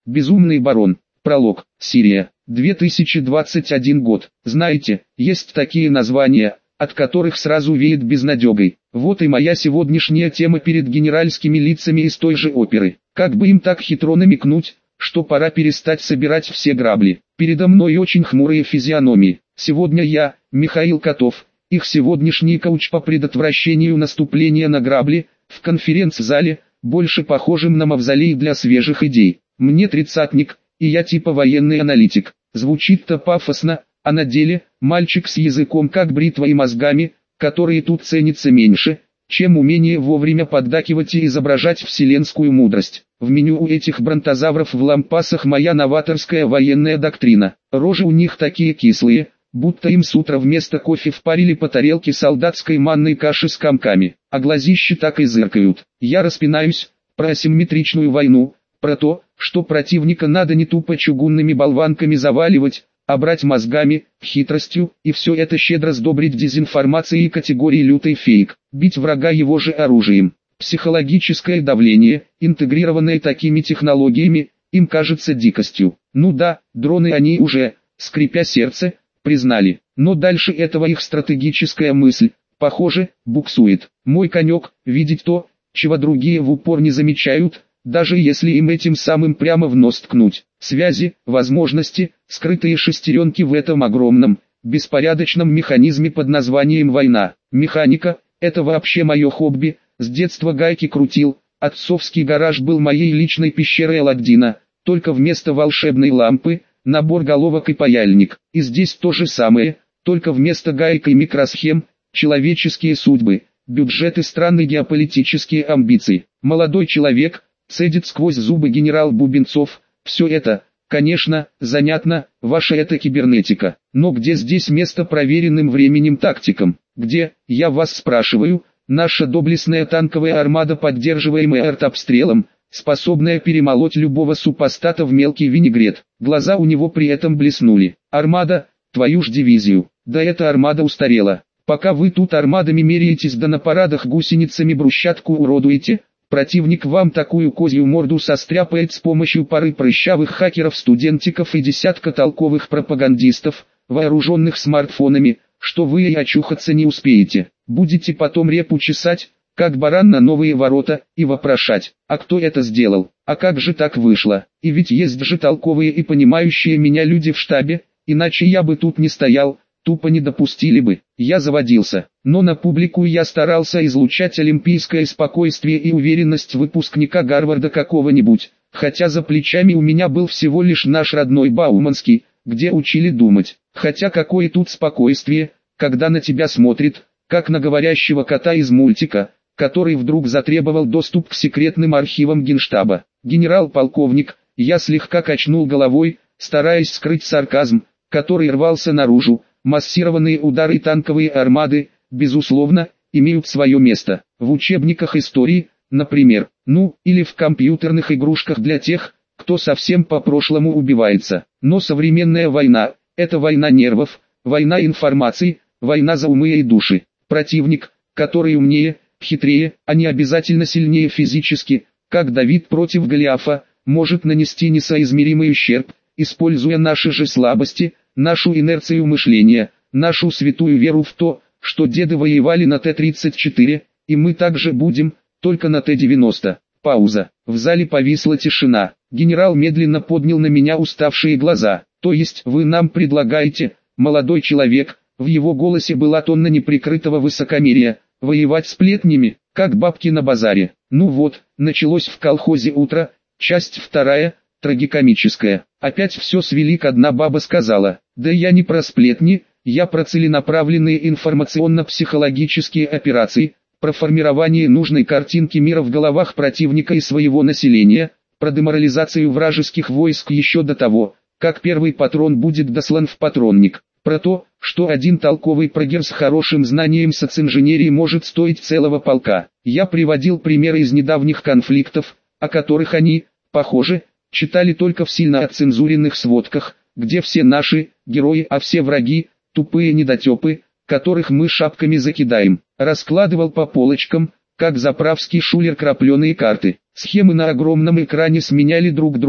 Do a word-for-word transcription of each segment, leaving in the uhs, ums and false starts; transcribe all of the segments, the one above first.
Безумный барон. Пролог. Сирия. две тысячи двадцать один год. Знаете, есть такие названия, от которых сразу веет безнадегой. Вот и моя сегодняшняя тема перед генеральскими лицами из той же оперы. Как бы им так хитро намекнуть, что пора перестать собирать все грабли. Передо мной очень хмурые физиономии. Сегодня я, Михаил Котов, их сегодняшний коуч по предотвращению наступления на грабли, в конференц-зале, больше похожим на мавзолей для свежих идей. Мне тридцатник, и я типа военный аналитик. Звучит-то пафосно, а на деле, мальчик с языком как бритва и мозгами, которые тут ценятся меньше, чем умение вовремя поддакивать и изображать вселенскую мудрость. В меню у этих бронтозавров в лампасах моя новаторская военная доктрина. Рожи у них такие кислые, будто им с утра вместо кофе впарили по тарелке солдатской манной каши с комками, а глазищи так и зыркают. Я распинаюсь про асимметричную войну, про то, что противника надо не тупо чугунными болванками заваливать, а брать мозгами, хитростью, и все это щедро сдобрить дезинформацией категории лютый фейк, бить врага его же оружием. Психологическое давление, интегрированное такими технологиями, им кажется дикостью. Ну да, дроны они уже, скрипя сердце, признали, но дальше этого их стратегическая мысль, похоже, буксует. Мой конек – видеть то, чего другие в упор не замечают, даже если им этим самым прямо в нос ткнуть. Связи, возможности, скрытые шестеренки в этом огромном, беспорядочном механизме под названием война. Механика – это вообще мое хобби, с детства гайки крутил, отцовский гараж был моей личной пещерой Аладдина, только вместо волшебной лампы – набор головок и паяльник. И здесь то же самое, только вместо гаек и микросхем – человеческие судьбы, бюджеты стран и геополитические амбиции. Молодой человек – цедит сквозь зубы генерал Бубенцов, все это, конечно, занятно, ваша это кибернетика. Но где здесь место проверенным временем тактикам? Где, я вас спрашиваю, наша доблестная танковая армада, поддерживаемая артобстрелом, способная перемолоть любого супостата в мелкий винегрет? Глаза у него при этом блеснули. Армада, твою ж дивизию, да эта армада устарела. Пока вы тут армадами меряетесь да на парадах гусеницами брусчатку уродуете, противник вам такую козью морду состряпает с помощью пары прыщавых хакеров-студентиков и десятка толковых пропагандистов, вооруженных смартфонами, что вы и очухаться не успеете. Будете потом репу чесать, как баран на новые ворота, и вопрошать, а кто это сделал, а как же так вышло? И ведь есть же толковые и понимающие меня люди в штабе, иначе я бы тут не стоял, тупо не допустили бы. Я заводился, но на публику я старался излучать олимпийское спокойствие и уверенность выпускника Гарварда какого-нибудь, хотя за плечами у меня был всего лишь наш родной Бауманский, где учили думать. Хотя какое тут спокойствие, когда на тебя смотрит, как на говорящего кота из мультика, который вдруг затребовал доступ к секретным архивам Генштаба. Генерал-полковник, я слегка качнул головой, стараясь скрыть сарказм, который рвался наружу. Массированные удары танковой армады, безусловно, имеют свое место. В учебниках истории, например, ну, или в компьютерных игрушках для тех, кто совсем по-прошлому убивается. Но современная война – это война нервов, война информации, война за умы и души. Противник, который умнее, хитрее, а не обязательно сильнее физически, как Давид против Голиафа, может нанести несоизмеримый ущерб, используя наши же слабости, нашу инерцию мышления, нашу святую веру в то, что деды воевали на Т тридцать четыре, и мы также будем, только на Т девяносто. Пауза. В зале повисла тишина. Генерал медленно поднял на меня уставшие глаза. То есть вы нам предлагаете, молодой человек, в его голосе была тонна неприкрытого высокомерия, воевать сплетнями, как бабки на базаре. Ну вот, началось в колхозе утро, часть вторая, трагикомическая. Опять все свели к одна баба сказала, да я не про сплетни, я про целенаправленные информационно-психологические операции, про формирование нужной картинки мира в головах противника и своего населения, про деморализацию вражеских войск еще до того, как первый патрон будет дослан в патронник, про то, что один толковый прогер с хорошим знанием социнженерии может стоить целого полка. Я приводил примеры из недавних конфликтов, о которых они, похоже, читали только в сильно отцензуренных сводках, где все наши герои, а все враги, тупые недотепы, которых мы шапками закидаем. Раскладывал по полочкам, как заправский шулер, крапленые карты. Схемы на огромном экране сменяли друг друга,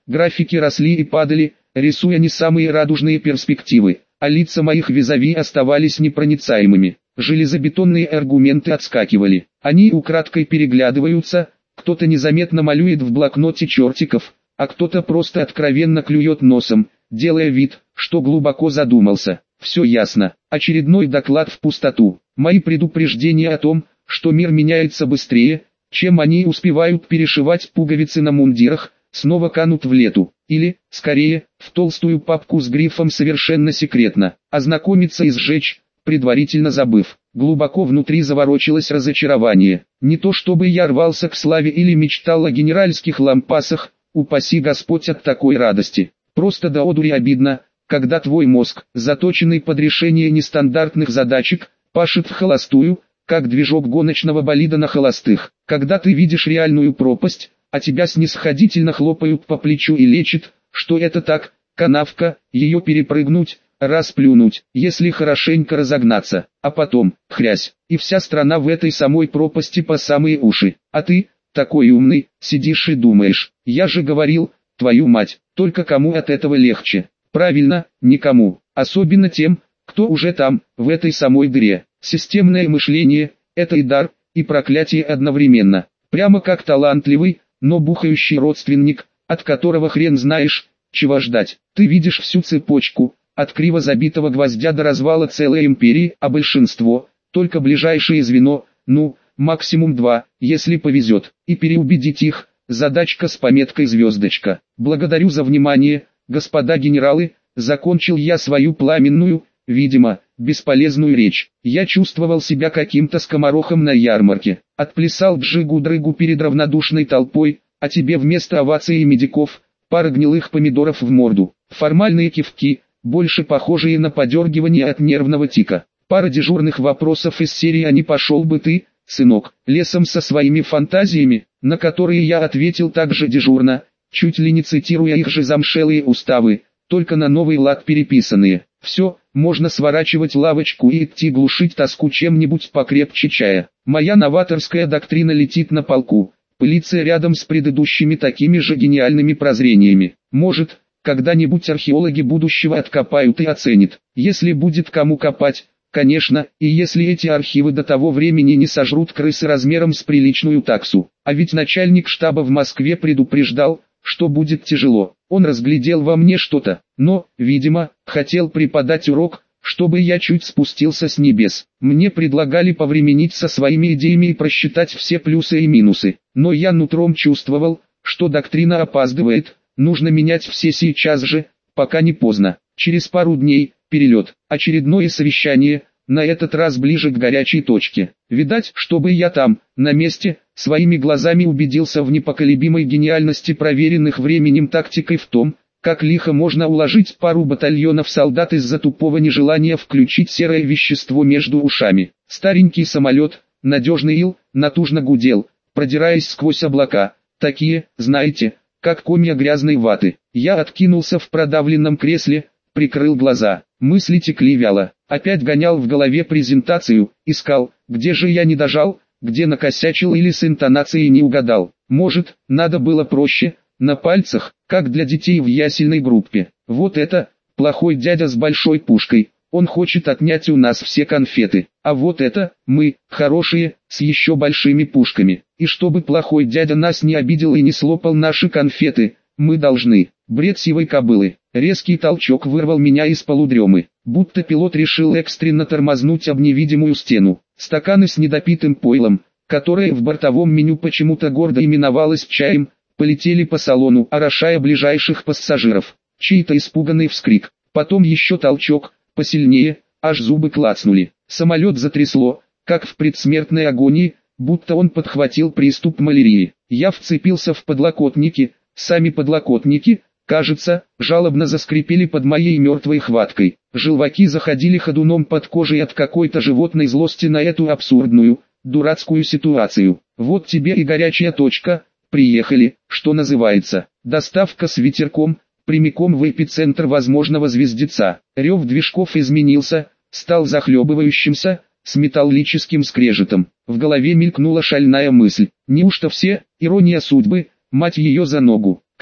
Графики росли и падали, рисуя не самые радужные перспективы, а лица моих визави оставались непроницаемыми. Железобетонные аргументы отскакивали. Они украдкой переглядываются, кто-то незаметно малюет в блокноте чертиков, а кто-то просто откровенно клюет носом, делая вид, что глубоко задумался. Все ясно. Очередной доклад в пустоту. Мои предупреждения о том, что мир меняется быстрее, чем они успевают перешивать пуговицы на мундирах, снова канут в лету. Или, скорее, в толстую папку с грифом «Совершенно секретно». Ознакомиться и сжечь, предварительно забыв. Глубоко внутри заворочилось разочарование. Не то чтобы я рвался к славе или мечтал о генеральских лампасах, упаси Господь от такой радости. Просто до одури обидно, когда твой мозг, заточенный под решение нестандартных задачек, пашет в холостую, как движок гоночного болида на холостых. Когда ты видишь реальную пропасть, а тебя снисходительно хлопают по плечу и лечат, что это так, канавка, ее перепрыгнуть, расплюнуть, если хорошенько разогнаться, а потом, хрясь, и вся страна в этой самой пропасти по самые уши. А ты, такой умный, сидишь и думаешь, я же говорил, твою мать, только кому от этого легче? Правильно, никому, особенно тем, кто уже там, в этой самой дыре. Системное мышление – это и дар, и проклятие одновременно. Прямо как талантливый, но бухающий родственник, от которого хрен знаешь, чего ждать. Ты видишь всю цепочку, от криво забитого гвоздя до развала целой империи, а большинство – только ближайшее звено, ну, максимум два, если повезет. И переубедить их – задачка с пометкой «звездочка». Благодарю за внимание, господа генералы, закончил я свою пламенную, видимо, бесполезную речь. Я чувствовал себя каким-то скоморохом на ярмарке. Отплясал джигу-дрыгу перед равнодушной толпой, а тебе вместо оваций и медиков, пара гнилых помидоров в морду. Формальные кивки, больше похожие на подергивание от нервного тика. Пара дежурных вопросов из серии «А не пошел бы ты, сынок, лесом со своими фантазиями», на которые я ответил также дежурно, чуть ли не цитируя их же замшелые уставы, только на новый лад переписанные. Все, можно сворачивать лавочку и идти глушить тоску чем-нибудь покрепче чая. Моя новаторская доктрина летит на полку, пылится рядом с предыдущими такими же гениальными прозрениями. Может, когда-нибудь археологи будущего откопают и оценят. Если будет кому копать, конечно, и если эти архивы до того времени не сожрут крысы размером с приличную таксу. А ведь начальник штаба в Москве предупреждал, что будет тяжело. Он разглядел во мне что-то, но, видимо, хотел преподать урок, чтобы я чуть спустился с небес. Мне предлагали повременить со своими идеями и просчитать все плюсы и минусы, но я нутром чувствовал, что доктрина опаздывает, нужно менять все сейчас же, пока не поздно. Через пару дней, перелет, очередное совещание, на этот раз ближе к горячей точке. Видать, чтобы я там, на месте, своими глазами убедился в непоколебимой гениальности проверенных временем тактикой в том, как лихо можно уложить пару батальонов солдат из-за тупого нежелания включить серое вещество между ушами. Старенький самолет, надежный ил, натужно гудел, продираясь сквозь облака, такие, знаете, как комья грязной ваты. Я откинулся в продавленном кресле, прикрыл глаза, мысли текли вяло. Опять гонял в голове презентацию, искал, где же я не дожал, где накосячил или с интонацией не угадал. Может, надо было проще, на пальцах, как для детей в ясельной группе. Вот это, плохой дядя с большой пушкой, он хочет отнять у нас все конфеты. А вот это, мы, хорошие, с еще большими пушками. И чтобы плохой дядя нас не обидел и не слопал наши конфеты, мы должны. Бред сивой кобылы. Резкий толчок вырвал меня из полудремы, будто пилот решил экстренно тормознуть об невидимую стену. Стаканы с недопитым пойлом, которое в бортовом меню почему-то гордо именовалось чаем, полетели по салону, орошая ближайших пассажиров. Чей-то испуганный вскрик, потом еще толчок, посильнее, аж зубы клацнули. Самолет затрясло, как в предсмертной агонии, будто он подхватил приступ малярии. Я вцепился в подлокотники, сами подлокотники, кажется, жалобно заскрипели под моей мертвой хваткой. Желваки заходили ходуном под кожей от какой-то животной злости на эту абсурдную, дурацкую ситуацию. Вот тебе и горячая точка, приехали, что называется. Доставка с ветерком, прямиком в эпицентр возможного звездеца. Рев движков изменился, стал захлебывающимся, с металлическим скрежетом. В голове мелькнула шальная мысль. Неужто все, ирония судьбы, мать ее за ногу.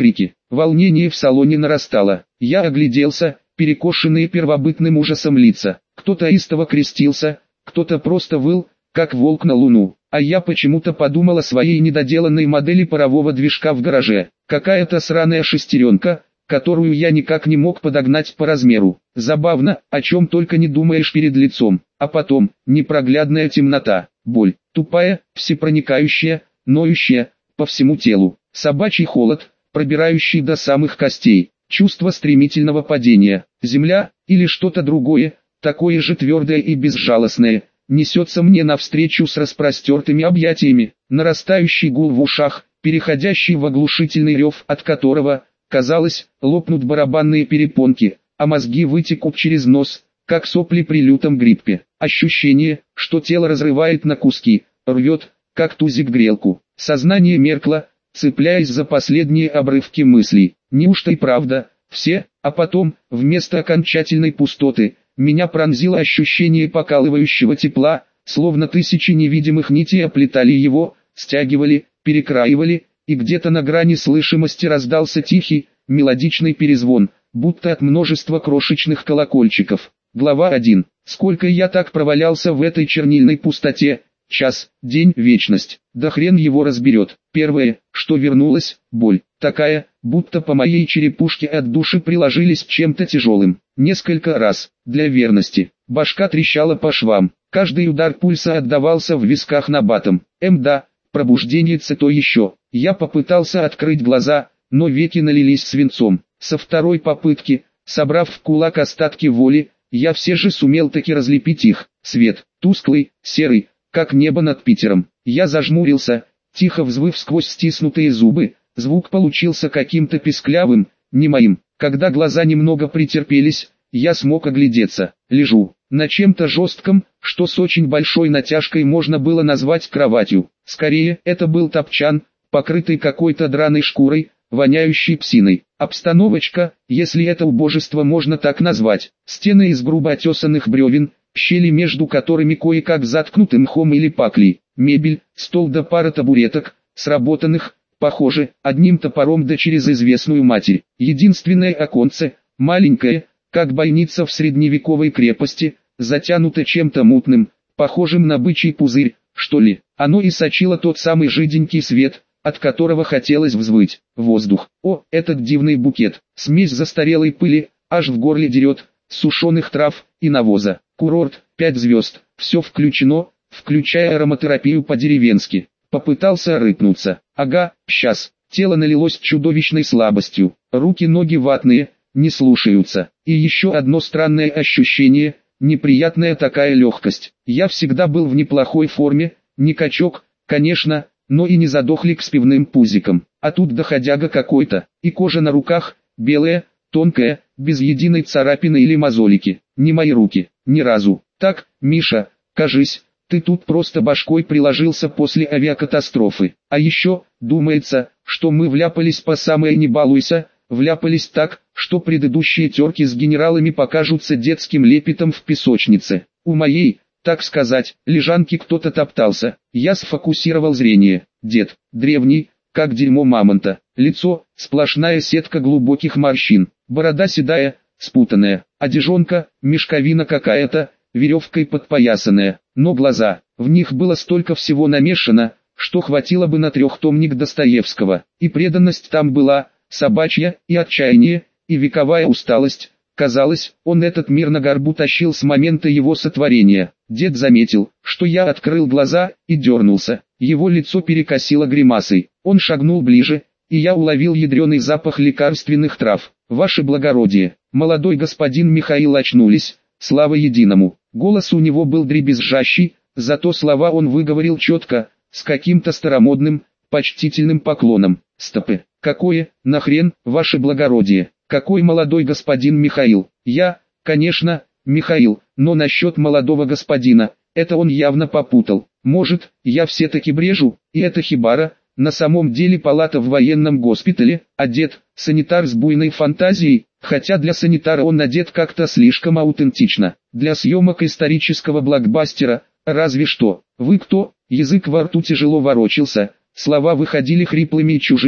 крики. Волнение в салоне нарастало. Я огляделся, перекошенные первобытным ужасом лица. Кто-то истово крестился, кто-то просто выл, как волк на луну. А я почему-то подумал о своей недоделанной модели парового движка в гараже. Какая-то сраная шестеренка, которую я никак не мог подогнать по размеру. Забавно, о чем только не думаешь перед лицом. А потом, непроглядная темнота, боль, тупая, всепроникающая, ноющая, по всему телу. Собачий холод, пробирающий до самых костей. Чувство стремительного падения. Земля, или что-то другое, такое же твердое и безжалостное, несется мне навстречу с распростертыми объятиями. Нарастающий гул в ушах, переходящий в оглушительный рев, от которого, казалось, лопнут барабанные перепонки, а мозги вытекут через нос, как сопли при лютом гриппе. Ощущение, что тело разрывает на куски, рвет, как тузик грелку. Сознание меркло, цепляясь за последние обрывки мыслей. Неужто и правда, все, а потом, вместо окончательной пустоты, меня пронзило ощущение покалывающего тепла, словно тысячи невидимых нитей оплетали его, стягивали, перекраивали, и где-то на грани слышимости раздался тихий, мелодичный перезвон, будто от множества крошечных колокольчиков. Глава один. Сколько я так провалялся в этой чернильной пустоте, час, день, вечность, да хрен его разберет. Первое, что вернулось, боль, такая, будто по моей черепушке от души приложились чем-то тяжелым. Несколько раз, для верности, башка трещала по швам, каждый удар пульса отдавался в висках набатом. Мда, пробуждение-то то еще. Я попытался открыть глаза, но веки налились свинцом. Со второй попытки, собрав в кулак остатки воли, я все же сумел таки разлепить их. Свет, тусклый, серый, как небо над Питером. Я зажмурился, тихо взвыв сквозь стиснутые зубы. Звук получился каким-то писклявым, не моим. Когда глаза немного претерпелись, я смог оглядеться. Лежу на чем-то жестком, что с очень большой натяжкой можно было назвать кроватью. Скорее, это был топчан, покрытый какой-то драной шкурой, воняющей псиной. Обстановочка, если это убожество можно так назвать. Стены из грубо отесанных бревен, щели между которыми кое-как заткнуты мхом или паклей. Мебель, стол да пара табуреток, сработанных, похоже, одним топором да через известную матерь. Единственное оконце, маленькое, как бойница в средневековой крепости, затянуто чем-то мутным, похожим на бычий пузырь, что ли. Оно и сочило тот самый жиденький свет, от которого хотелось взвыть. Воздух. О, этот дивный букет. Смесь застарелой пыли, аж в горле дерет, сушеных трав и навоза. Курорт, пять звезд. Все включено, включая ароматерапию по-деревенски. Попытался рыпнуться. Ага, сейчас. Тело налилось чудовищной слабостью. Руки-ноги ватные, не слушаются. И еще одно странное ощущение, неприятная такая легкость. Я всегда был в неплохой форме, не качок, конечно, но и не задохлик с пивным пузиком. А тут доходяга какой-то, и кожа на руках, белая, тонкая, без единой царапины или мозолики. Не мои руки, ни разу. Так, Миша, кажись, ты тут просто башкой приложился после авиакатастрофы. А еще, думается, что мы вляпались по самое не балуйся, вляпались так, что предыдущие терки с генералами покажутся детским лепетом в песочнице. У моей, так сказать, лежанки кто-то топтался. Я сфокусировал зрение. Дед, древний, как дерьмо мамонта. Лицо, сплошная сетка глубоких морщин. Борода седая, спутанная. Одежонка, мешковина какая-то, веревкой подпоясанная. Но глаза, в них было столько всего намешано, что хватило бы на трехтомник Достоевского. И преданность там была, собачья, и отчаяние, и вековая усталость. Казалось, он этот мир на горбу тащил с момента его сотворения. Дед заметил, что я открыл глаза, и дернулся. Его лицо перекосило гримасой. Он шагнул ближе, и я уловил ядреный запах лекарственных трав. «Ваше благородие, молодой господин Михаил, очнулись, слава единому». Голос у него был дребезжащий, зато слова он выговорил четко, с каким-то старомодным, почтительным поклоном. «Стопы, какое, нахрен, ваше благородие? Какой молодой господин Михаил? Я, конечно, Михаил, но насчет молодого господина, это он явно попутал. Может, я все-таки брежу, и это хибара, на самом деле палата в военном госпитале, одет, санитар с буйной фантазией, хотя для санитара он одет как-то слишком аутентично. Для съемок исторического блокбастера, разве что. Вы кто? Язык во рту тяжело ворочался, слова выходили хриплыми и чужими,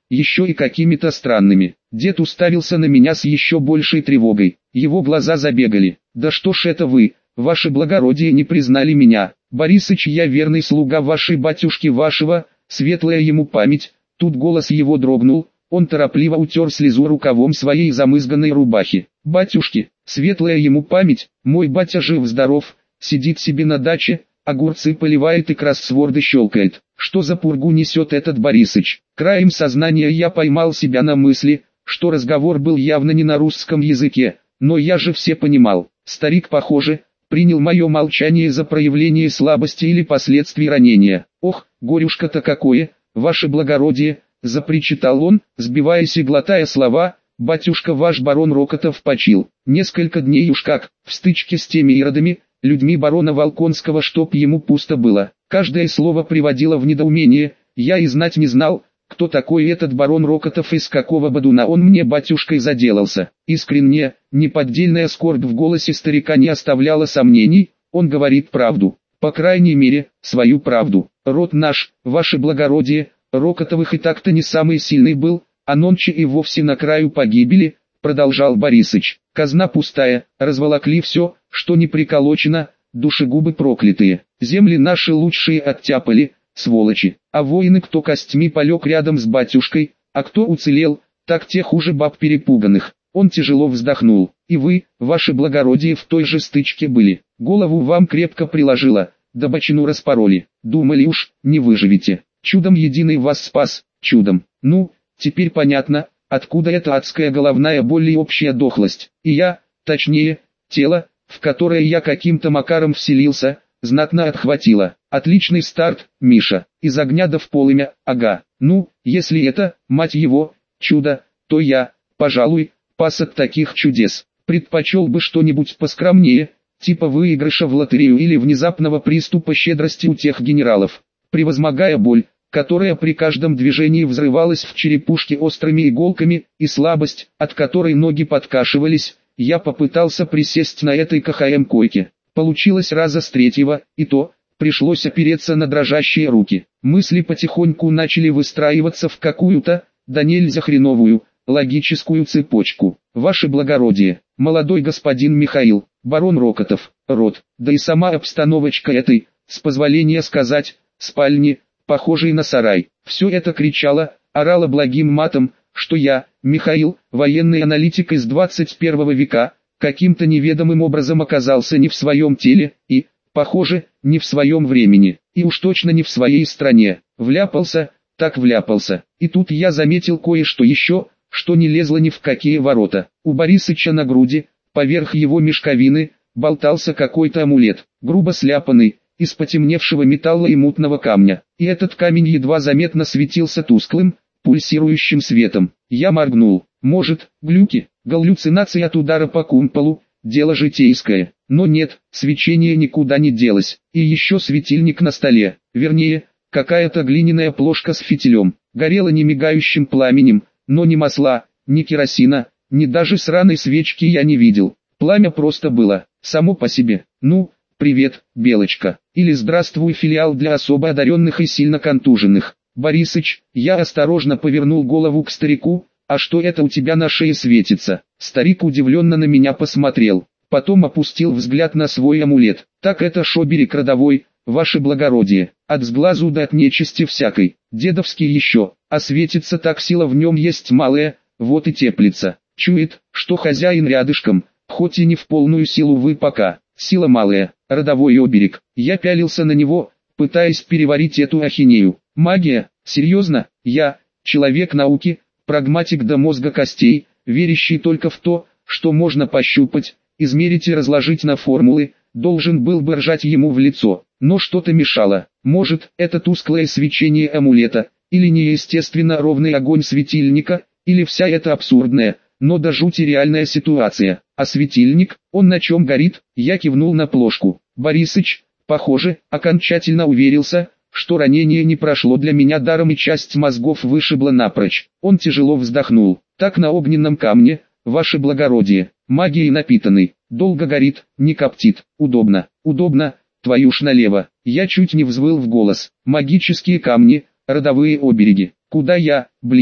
еще и какими-то странными. Дед уставился на меня с еще большей тревогой. Его глаза забегали. «Да что ж это вы, ваше благородие, не признали меня? Борисыч, я верный слуга вашей батюшки вашего, светлая ему память». Тут голос его дрогнул, он торопливо утер слезу рукавом своей замызганной рубахи. «Батюшки, светлая ему память, мой батя жив-здоров, сидит себе на даче, огурцы поливает и кроссворды щелкает. Что за пургу несет этот Борисыч?» Краем сознания я поймал себя на мысли, что разговор был явно не на русском языке, но я же все понимал. Старик, похоже, принял мое молчание за проявление слабости или последствий ранения. «Ох, горюшка-то какое, ваше благородие!» — запричитал он, сбиваясь и глотая слова. «Батюшка ваш барон Рокотов почил. Несколько дней уж как, в стычке с теми иродами, людьми барона Волконского, чтоб ему пусто было». Каждое слово приводило в недоумение. Я и знать не знал, кто такой этот барон Рокотов и с какого бодуна он мне батюшкой заделался. Искренне, неподдельная скорбь в голосе старика не оставляла сомнений, он говорит правду. По крайней мере, свою правду. Род наш, ваше благородие, Рокотовых и так-то не самый сильный был, а нонче и вовсе на краю погибели, продолжал Борисыч. Казна пустая, разволокли все, что не приколочено, душегубы проклятые. Земли наши лучшие оттяпали, сволочи. А воины, кто костьми полег рядом с батюшкой, а кто уцелел, так те хуже баб перепуганных. Он тяжело вздохнул. И вы, ваше благородие, в той же стычке были. Голову вам крепко приложило, да бочину распороли. Думали уж, не выживете. Чудом единый вас спас, чудом. Ну, теперь понятно, откуда эта адская головная боль и общая дохлость. И я, точнее, тело, в которое я каким-то макаром вселился, знатно отхватило. Отличный старт, Миша. Из огня до в полымя, ага. Ну, если это, мать его, чудо, то я, пожалуй, пас от таких чудес. Предпочел бы что-нибудь поскромнее, типа выигрыша в лотерею или внезапного приступа щедрости у тех генералов. Превозмогая боль, которая при каждом движении взрывалась в черепушке острыми иголками, и слабость, от которой ноги подкашивались, я попытался присесть на этой КХМ-койке. Получилось раза с третьего, и то, пришлось опереться на дрожащие руки. Мысли потихоньку начали выстраиваться в какую-то, да нельзя хреновую, логическую цепочку. Ваше благородие, молодой господин Михаил, барон Рокотов, род, да и сама обстановочка этой, с позволения сказать, спальни, похожей на сарай. Все это кричало, орало благим матом, что я, Михаил, военный аналитик из двадцать первого века, каким-то неведомым образом оказался не в своем теле, и, похоже, не в своем времени, и уж точно не в своей стране. Вляпался, так вляпался. И тут я заметил кое-что еще, что не лезло ни в какие ворота. У Борисыча на груди, поверх его мешковины, болтался какой-то амулет, грубо сляпанный, из потемневшего металла и мутного камня. И этот камень едва заметно светился тусклым, пульсирующим светом. Я моргнул. Может, глюки, галлюцинации от удара по кумполу, дело житейское. Но нет, свечение никуда не делось. И еще светильник на столе, вернее, какая-то глиняная плошка с фитилем, горела немигающим пламенем, но ни масла, ни керосина, ни даже сраной свечки я не видел. Пламя просто было, само по себе. Ну, привет, Белочка, или здравствуй, филиал для особо одаренных и сильно контуженных. Борисыч, я осторожно повернул голову к старику. А что это у тебя на шее светится? Старик удивленно на меня посмотрел, потом опустил взгляд на свой амулет. Так это шоберик родовой, ваше благородие, от сглазу да от нечисти всякой, дедовский еще, а светится так, сила в нем есть малая, вот и теплится. Чует, что хозяин рядышком, хоть и не в полную силу вы пока, сила малая, родовой оберег. Я пялился на него, пытаясь переварить эту ахинею. Магия, серьезно, я, человек науки, прагматик до мозга костей, верящий только в то, что можно пощупать, измерить и разложить на формулы, должен был бы ржать ему в лицо. Но что-то мешало. Может, это тусклое свечение амулета, или неестественно ровный огонь светильника, или вся эта абсурдная, но до жути реальная ситуация. А светильник, он на чем горит? Я кивнул на плошку. Борисыч, похоже, окончательно уверился, что ранение не прошло для меня даром и часть мозгов вышибла напрочь. Он тяжело вздохнул. Так на огненном камне, ваше благородие, магией напитанный, долго горит, не коптит, удобно, удобно, твою ж налево. Я чуть не взвыл в голос. Магические камни, родовые обереги. Куда я, блин,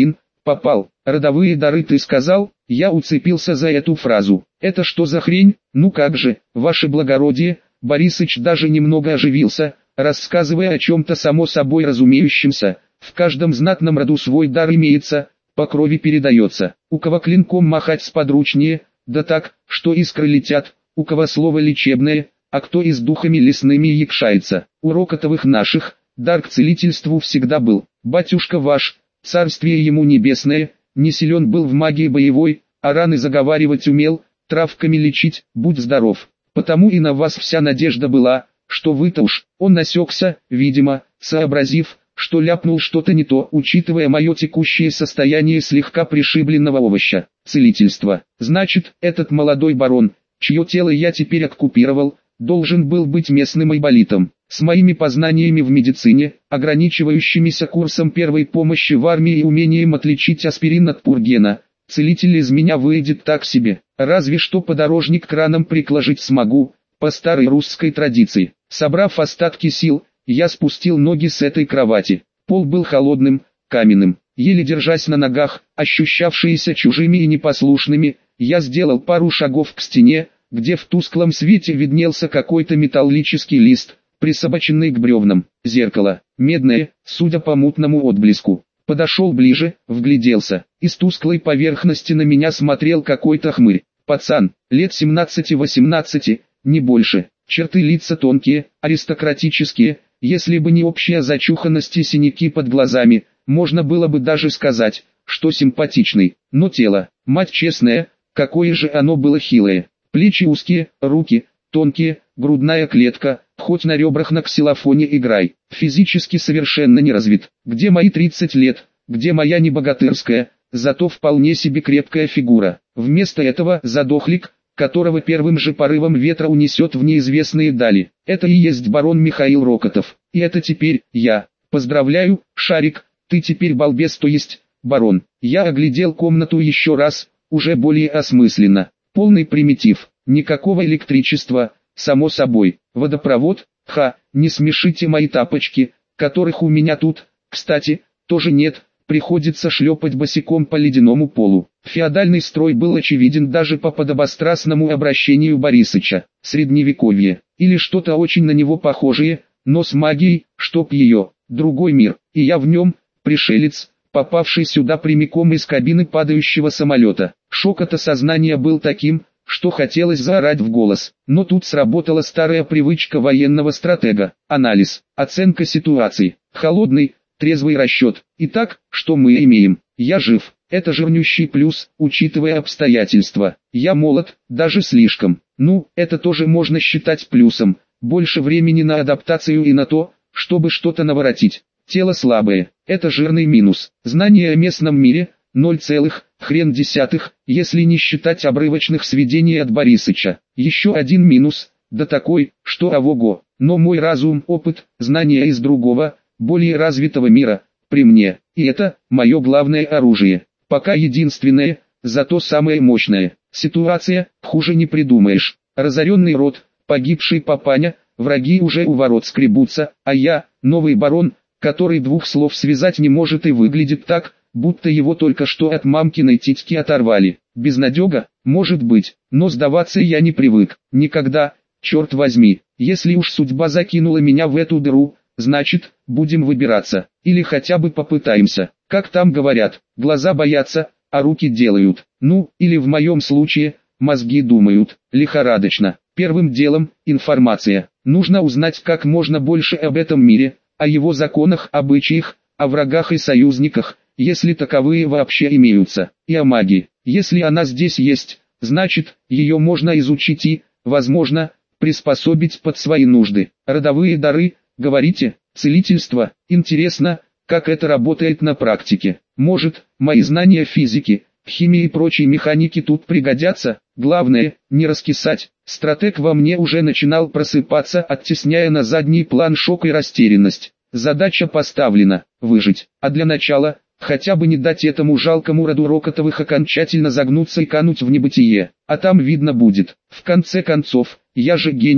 Попал. Родовые дары ты сказал? Я уцепился за эту фразу. Это что за хрень? Ну как же, ваше благородие. Борисыч даже немного оживился, рассказывая о чем-то само собой разумеющемся. В каждом знатном роду свой дар имеется, по крови передается. У кого клинком махать сподручнее, да так, что искры летят, у кого слово лечебное, а кто и с духами лесными якшается. У Рокотовых наших, дар к целительству всегда был. Батюшка ваш, царствие ему небесное, не силен был в магии боевой, а раны заговаривать умел, травками лечить, будь здоров. Потому и на вас вся надежда была, что вы-то уж. Он насекся, видимо, сообразив, что ляпнул что-то не то, учитывая мое текущее состояние слегка пришибленного овоща. Целительство. Значит, этот молодой барон, чье тело я теперь оккупировал, должен был быть местным айболитом. С моими познаниями в медицине, ограничивающимися курсом первой помощи в армии и умением отличить аспирин от пургена, целитель из меня выйдет так себе. Разве что подорожник к ранам приложить смогу, по старой русской традиции. Собрав остатки сил, я спустил ноги с этой кровати. Пол был холодным, каменным. Еле держась на ногах, ощущавшиеся чужими и непослушными, я сделал пару шагов к стене, где в тусклом свете виднелся какой-то металлический лист, присобаченный к бревнам. Зеркало, медное, судя по мутному отблеску. Подошел ближе, вгляделся. Из тусклой поверхности на меня смотрел какой-то хмырь. Пацан, лет семнадцати-восемнадцати, не больше. Черты лица тонкие, аристократические. Если бы не общая зачуханность и синяки под глазами, можно было бы даже сказать, что симпатичный. Но тело, мать честная, какое же оно было хилое. Плечи узкие, руки тонкие, грудная клетка, хоть на ребрах на ксилофоне играй. Физически совершенно не развит. Где мои тридцать лет, где моя небогатырская, зато вполне себе крепкая фигура. Вместо этого задохлик, которого первым же порывом ветра унесет в неизвестные дали. Это и есть барон Михаил Рокотов. И это теперь я. Поздравляю, Шарик, ты теперь балбес, то есть барон. Я оглядел комнату еще раз, уже более осмысленно. Полный примитив, никакого электричества, само собой. Водопровод, ха, не смешите мои тапочки, которых у меня тут, кстати, тоже нет. Приходится шлепать босиком по ледяному полу. Феодальный строй был очевиден даже по подобострастному обращению Борисыча. Средневековье, или что-то очень на него похожее, но с магией, чтоб ее, другой мир, и я в нем, пришелец, попавший сюда прямиком из кабины падающего самолета. Шок от осознания был таким, что хотелось заорать в голос. Но тут сработала старая привычка военного стратега. Анализ, оценка ситуации, холодный, трезвый расчет. Итак, что мы имеем? Я жив. Это жирнющий плюс, учитывая обстоятельства. Я молод, даже слишком. Ну, это тоже можно считать плюсом. Больше времени на адаптацию и на то, чтобы что-то наворотить. Тело слабое. Это жирный минус. Знания о местном мире – ноль целых, хрен десятых, если не считать обрывочных сведений от Борисыча. Еще один минус, да такой, что ого-го. Но мой разум, опыт, знания из другого, более развитого мира, при мне, и это, мое главное оружие. Пока единственное, зато самое мощное. Ситуация, хуже не придумаешь. Разоренный род, погибший папаня, враги уже у ворот скребутся, а я, новый барон, который двух слов связать не может и выглядит так, будто его только что от мамкиной титьки оторвали. Безнадега, может быть, но сдаваться я не привык, никогда, черт возьми. Если уж судьба закинула меня в эту дыру, значит, будем выбираться, или хотя бы попытаемся. Как там говорят, глаза боятся, а руки делают. Ну, или в моем случае, мозги думают, лихорадочно. Первым делом, информация. Нужно узнать как можно больше об этом мире, о его законах, обычаях, о врагах и союзниках, если таковые вообще имеются, и о магии. Если она здесь есть, значит, ее можно изучить и, возможно, приспособить под свои нужды. Родовые дары, говорите, целительство, интересно, как это работает на практике. Может, мои знания физики, химии и прочей механики тут пригодятся. Главное, не раскисать. Стратег во мне уже начинал просыпаться, оттесняя на задний план шок и растерянность. Задача поставлена – выжить. А для начала, хотя бы не дать этому жалкому роду Рокотовых окончательно загнуться и кануть в небытие. А там видно будет. В конце концов, я же гений,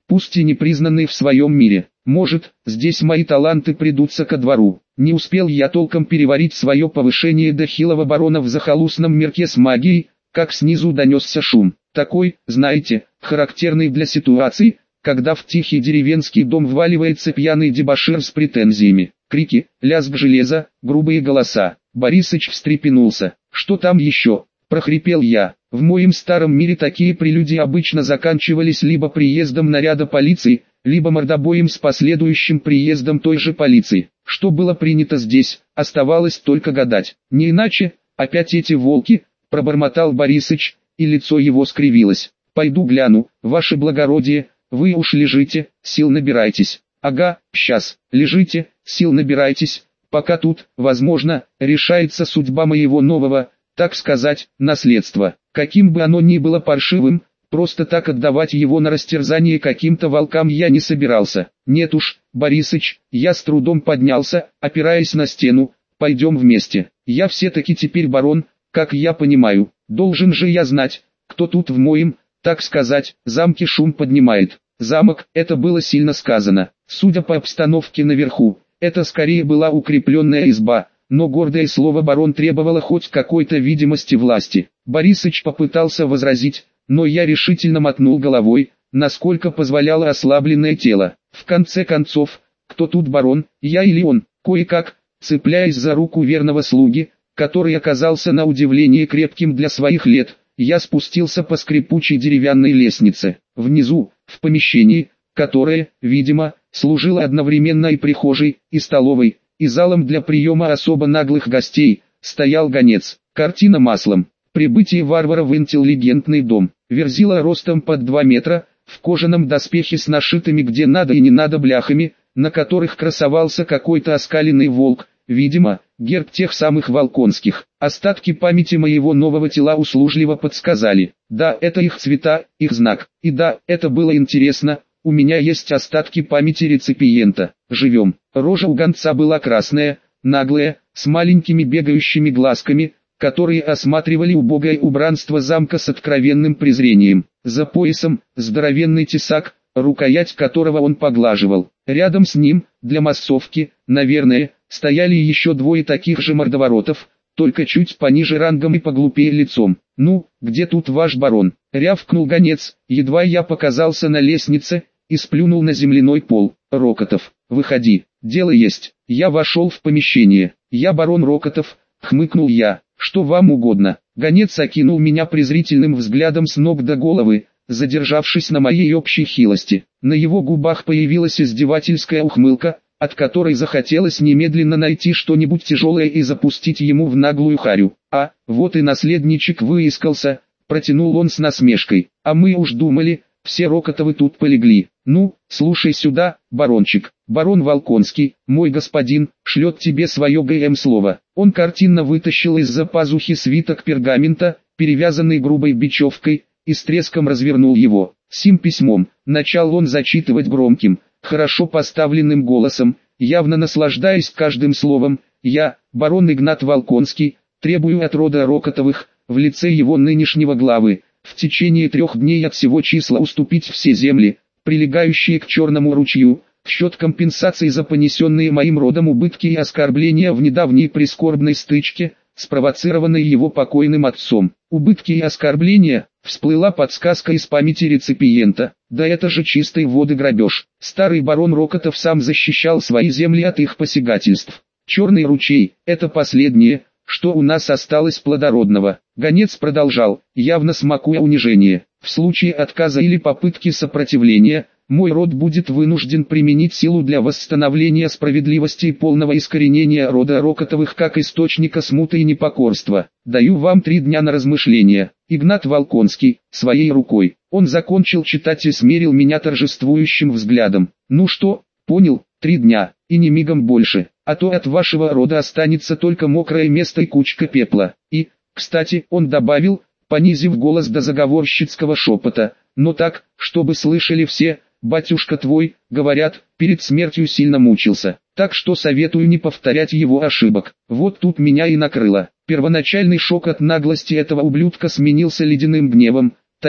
пусть и не признанный в своем мире. Может, здесь мои таланты придутся ко двору. Не успел я толком переварить свое повышение до хилого барона в захолустном мирке с магией, как снизу донесся шум. Такой, знаете, характерный для ситуации, когда в тихий деревенский дом вваливается пьяный дебошир с претензиями. Крики, лязг железа, грубые голоса. Борисыч встрепенулся. «Что там еще?» – прохрипел я. В моем старом мире такие прелюдии обычно заканчивались либо приездом наряда полиции, либо мордобоем с последующим приездом той же полиции. Что было принято здесь, оставалось только гадать. Не иначе, опять эти волки, пробормотал Борисыч, и лицо его скривилось. «Пойду гляну, ваше благородие, вы уж лежите, сил набирайтесь». «Ага, сейчас, лежите, сил набирайтесь, пока тут, возможно, решается судьба моего нового, так сказать, наследства. Каким бы оно ни было паршивым, просто так отдавать его на растерзание каким-то волкам я не собирался. Нет уж, Борисыч, я с трудом поднялся, опираясь на стену, пойдем вместе. Я все-таки теперь барон, как я понимаю, должен же я знать, кто тут в моем, так сказать, замке шум поднимает». Замок, это было сильно сказано. Судя по обстановке наверху, это скорее была укрепленная изба, но гордое слово барон требовало хоть какой-то видимости власти. Борисыч попытался возразить, но я решительно мотнул головой, насколько позволяло ослабленное тело. В конце концов, кто тут барон, я или он? Кое-как, цепляясь за руку верного слуги, который оказался на удивление крепким для своих лет, я спустился по скрипучей деревянной лестнице. Внизу, в помещении, которое, видимо, служило одновременно и прихожей, и столовой, и залом для приема особо наглых гостей, стоял гонец. Картина маслом. Прибытие варвара в интеллигентный дом. Верзила ростом под два метра, в кожаном доспехе с нашитыми где надо и не надо бляхами, на которых красовался какой-то оскаленный волк, видимо, герб тех самых волконских. Остатки памяти моего нового тела услужливо подсказали. Да, это их цвета, их знак. И да, это было интересно, у меня есть остатки памяти реципиента. Живем. Рожа у гонца была красная, наглая, с маленькими бегающими глазками, которые осматривали убогое убранство замка с откровенным презрением. За поясом, здоровенный тесак, рукоять которого он поглаживал. Рядом с ним, для массовки, наверное, стояли еще двое таких же мордоворотов, только чуть пониже рангом и поглупее лицом. «Ну, где тут ваш барон?» — рявкнул гонец, едва я показался на лестнице, и сплюнул на земляной пол. «Рокотов, выходи, дело есть». Я вошел в помещение. «Я барон Рокотов», — хмыкнул я. «Что вам угодно?» Гонец окинул меня презрительным взглядом с ног до головы, задержавшись на моей общей хилости. На его губах появилась издевательская ухмылка, от которой захотелось немедленно найти что-нибудь тяжелое и запустить ему в наглую харю. «А, вот и наследничек выискался», — протянул он с насмешкой. «А мы уж думали, все Рокотовы тут полегли. Ну, слушай сюда, барончик, барон Волконский, мой господин, шлет тебе свое ГМ-слово». Он картинно вытащил из-за пазухи свиток пергамента, перевязанный грубой бечевкой, и с треском развернул его. Сим письмом, начал он зачитывать громким, хорошо поставленным голосом, явно наслаждаясь каждым словом. «Я, барон Игнат Волконский, требую от рода Рокотовых, в лице его нынешнего главы, в течение трех дней от сего числа уступить все земли, прилегающие к Черному ручью, в счет компенсации за понесенные моим родом убытки и оскорбления в недавней прискорбной стычке, спровоцированной его покойным отцом. Убытки и оскорбления, всплыла подсказка из памяти реципиента. Да это же чистой воды грабеж. Старый барон Рокотов сам защищал свои земли от их посягательств. Черный ручей – это последнее, что у нас осталось плодородного. Гонец продолжал, явно смакуя унижение. В случае отказа или попытки сопротивления, мой род будет вынужден применить силу для восстановления справедливости и полного искоренения рода Рокотовых как источника смуты и непокорства. Даю вам три дня на размышления. Игнат Волконский, своей рукой. Он закончил читать и смерил меня торжествующим взглядом. Ну что, понял, три дня, и не мигом больше, а то от вашего рода останется только мокрое место и кучка пепла. И, кстати, он добавил, понизив голос до заговорщицкого шепота, но так, чтобы слышали все, батюшка твой, говорят, перед смертью сильно мучился, так что советую не повторять его ошибок. Вот тут меня и накрыло. Первоначальный шок от наглости этого ублюдка сменился ледяным гневом, таким,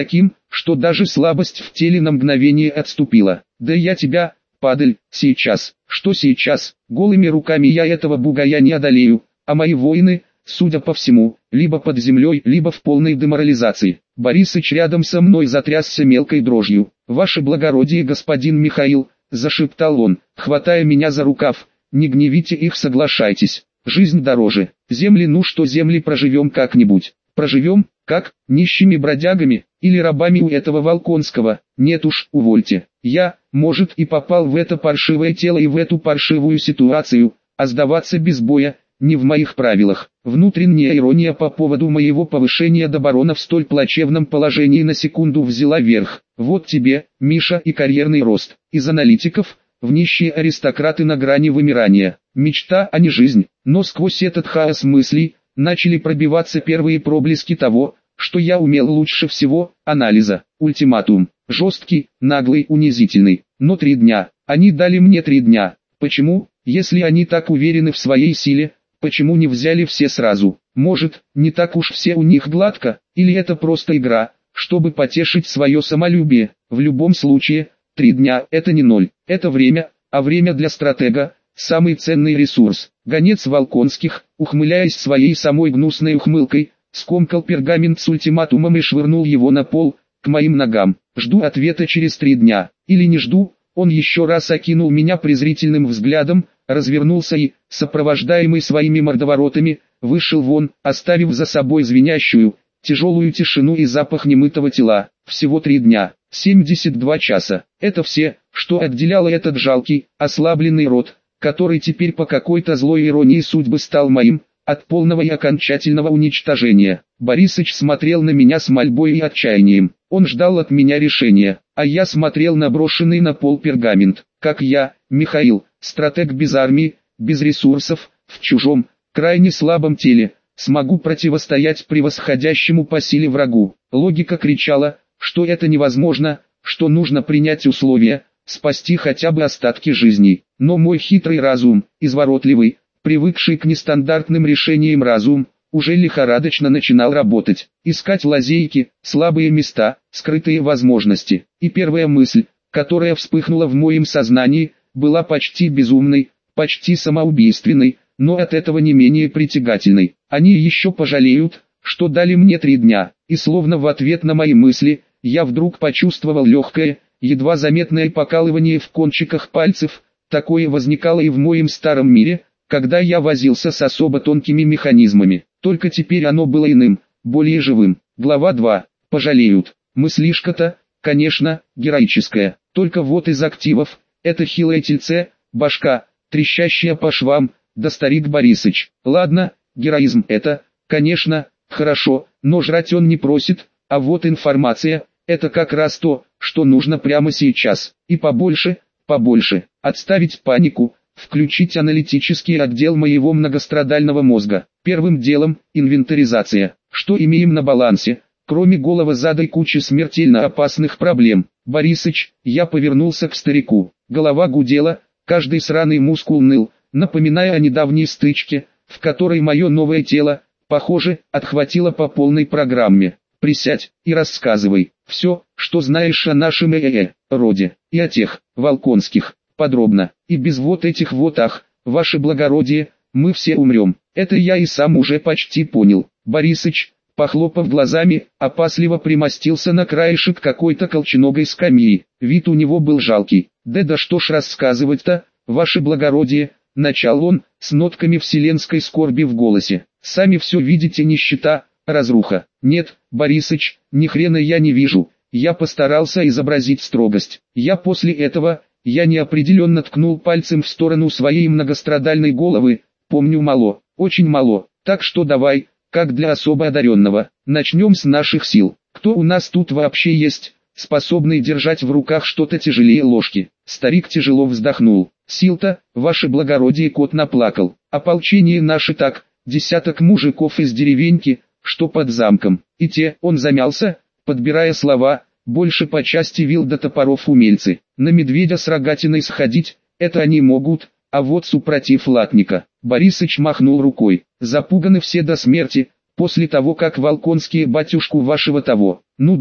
что даже слабость в теле на мгновение отступила. Да я тебя, падаль, сейчас, что сейчас, голыми руками я этого бугая не одолею, а мои воины, судя по всему, либо под землей, либо в полной деморализации. Борисыч рядом со мной затрясся мелкой дрожью. «Ваше благородие, господин Михаил», — зашептал он, хватая меня за рукав, — «не гневите их, соглашайтесь. Жизнь дороже. Земли, ну что земли, проживем как-нибудь. Проживем, как, нищими бродягами, или рабами у этого Волконского? Нет уж, увольте. Я, может, и попал в это паршивое тело и в эту паршивую ситуацию, а сдаваться без боя не в моих правилах». Внутренняя ирония по поводу моего повышения до барона в столь плачевном положении на секунду взяла верх. Вот тебе, Миша, и карьерный рост. Из аналитиков в нищие аристократы на грани вымирания. Мечта, а не жизнь. Но сквозь этот хаос мыслей начали пробиваться первые проблески того, что я умел лучше всего – анализа. Ультиматум. Жесткий, наглый, унизительный. Но три дня. Они дали мне три дня. Почему, если они так уверены в своей силе, почему не взяли все сразу? Может, не так уж все у них гладко, или это просто игра, чтобы потешить свое самолюбие? В любом случае, три дня – это не ноль, это время, а время для стратега – самый ценный ресурс. Гонец Волконских, ухмыляясь своей самой гнусной ухмылкой, скомкал пергамент с ультиматумом и швырнул его на пол, к моим ногам. Жду ответа через три дня, или не жду. Он еще раз окинул меня презрительным взглядом, развернулся и, сопровождаемый своими мордоворотами, вышел вон, оставив за собой звенящую, тяжелую тишину и запах немытого тела. Всего три дня, семьдесят два часа. Это все, что отделяло этот жалкий, ослабленный род, который теперь по какой-то злой иронии судьбы стал моим, от полного и окончательного уничтожения. Борисыч смотрел на меня с мольбой и отчаянием. Он ждал от меня решения, а я смотрел на брошенный на пол пергамент. Как я, Михаил, стратег без армии, без ресурсов, в чужом, крайне слабом теле, смогу противостоять превосходящему по силе врагу. Логика кричала, что это невозможно, что нужно принять условия, спасти хотя бы остатки жизни. Но мой хитрый разум, изворотливый, привыкший к нестандартным решениям разум, уже лихорадочно начинал работать, искать лазейки, слабые места, скрытые возможности. И первая мысль, которая вспыхнула в моем сознании, была почти безумной, почти самоубийственной, но от этого не менее притягательной. Они еще пожалеют, что дали мне три дня, и словно в ответ на мои мысли, я вдруг почувствовал легкое, едва заметное покалывание в кончиках пальцев. Такое возникало и в моем старом мире, когда я возился с особо тонкими механизмами. Только теперь оно было иным, более живым. Глава два. Пожалеют. Мыслишка-то, конечно, героическая. Только вот из активов, это хилое тельце, башка, трещащая по швам, да старик Борисыч. Ладно, героизм это, конечно, хорошо, но жрать он не просит, а вот информация, это как раз то, что нужно прямо сейчас. И побольше, побольше. Отставить панику, включить аналитический отдел моего многострадального мозга. Первым делом – инвентаризация. Что имеем на балансе, кроме голого зада и кучи смертельно опасных проблем? Борисыч, я повернулся к старику. Голова гудела, каждый сраный мускул ныл, напоминая о недавней стычке, в которой мое новое тело, похоже, отхватило по полной программе. Присядь и рассказывай все, что знаешь о нашем э-э-э, роде, и о тех, Волконских, подробно, и без вот этих вот ах, ваше благородие, мы все умрем. Это я и сам уже почти понял. Борисыч, похлопав глазами, опасливо примостился на краешек какой-то колченогой скамьи. Вид у него был жалкий. Да да что ж рассказывать-то, ваше благородие, начал он, с нотками вселенской скорби в голосе. Сами все видите, нищета, разруха. Нет, Борисыч, ни хрена я не вижу. Я постарался изобразить строгость. Я после этого, я неопределенно ткнул пальцем в сторону своей многострадальной головы. Помню мало, очень мало, так что давай, как для особо одаренного, начнем с наших сил. Кто у нас тут вообще есть, способный держать в руках что-то тяжелее ложки? Старик тяжело вздохнул. Сил-то, ваше благородие, кот наплакал. Ополчение наше так, десяток мужиков из деревеньки, что под замком. И те, он замялся, подбирая слова, больше по части вил до топоров умельцы. На медведя с рогатиной сходить, это они могут, а вот супротив латника. Борисыч махнул рукой. Запуганы все до смерти, после того как Волконские батюшку вашего того. Ну да,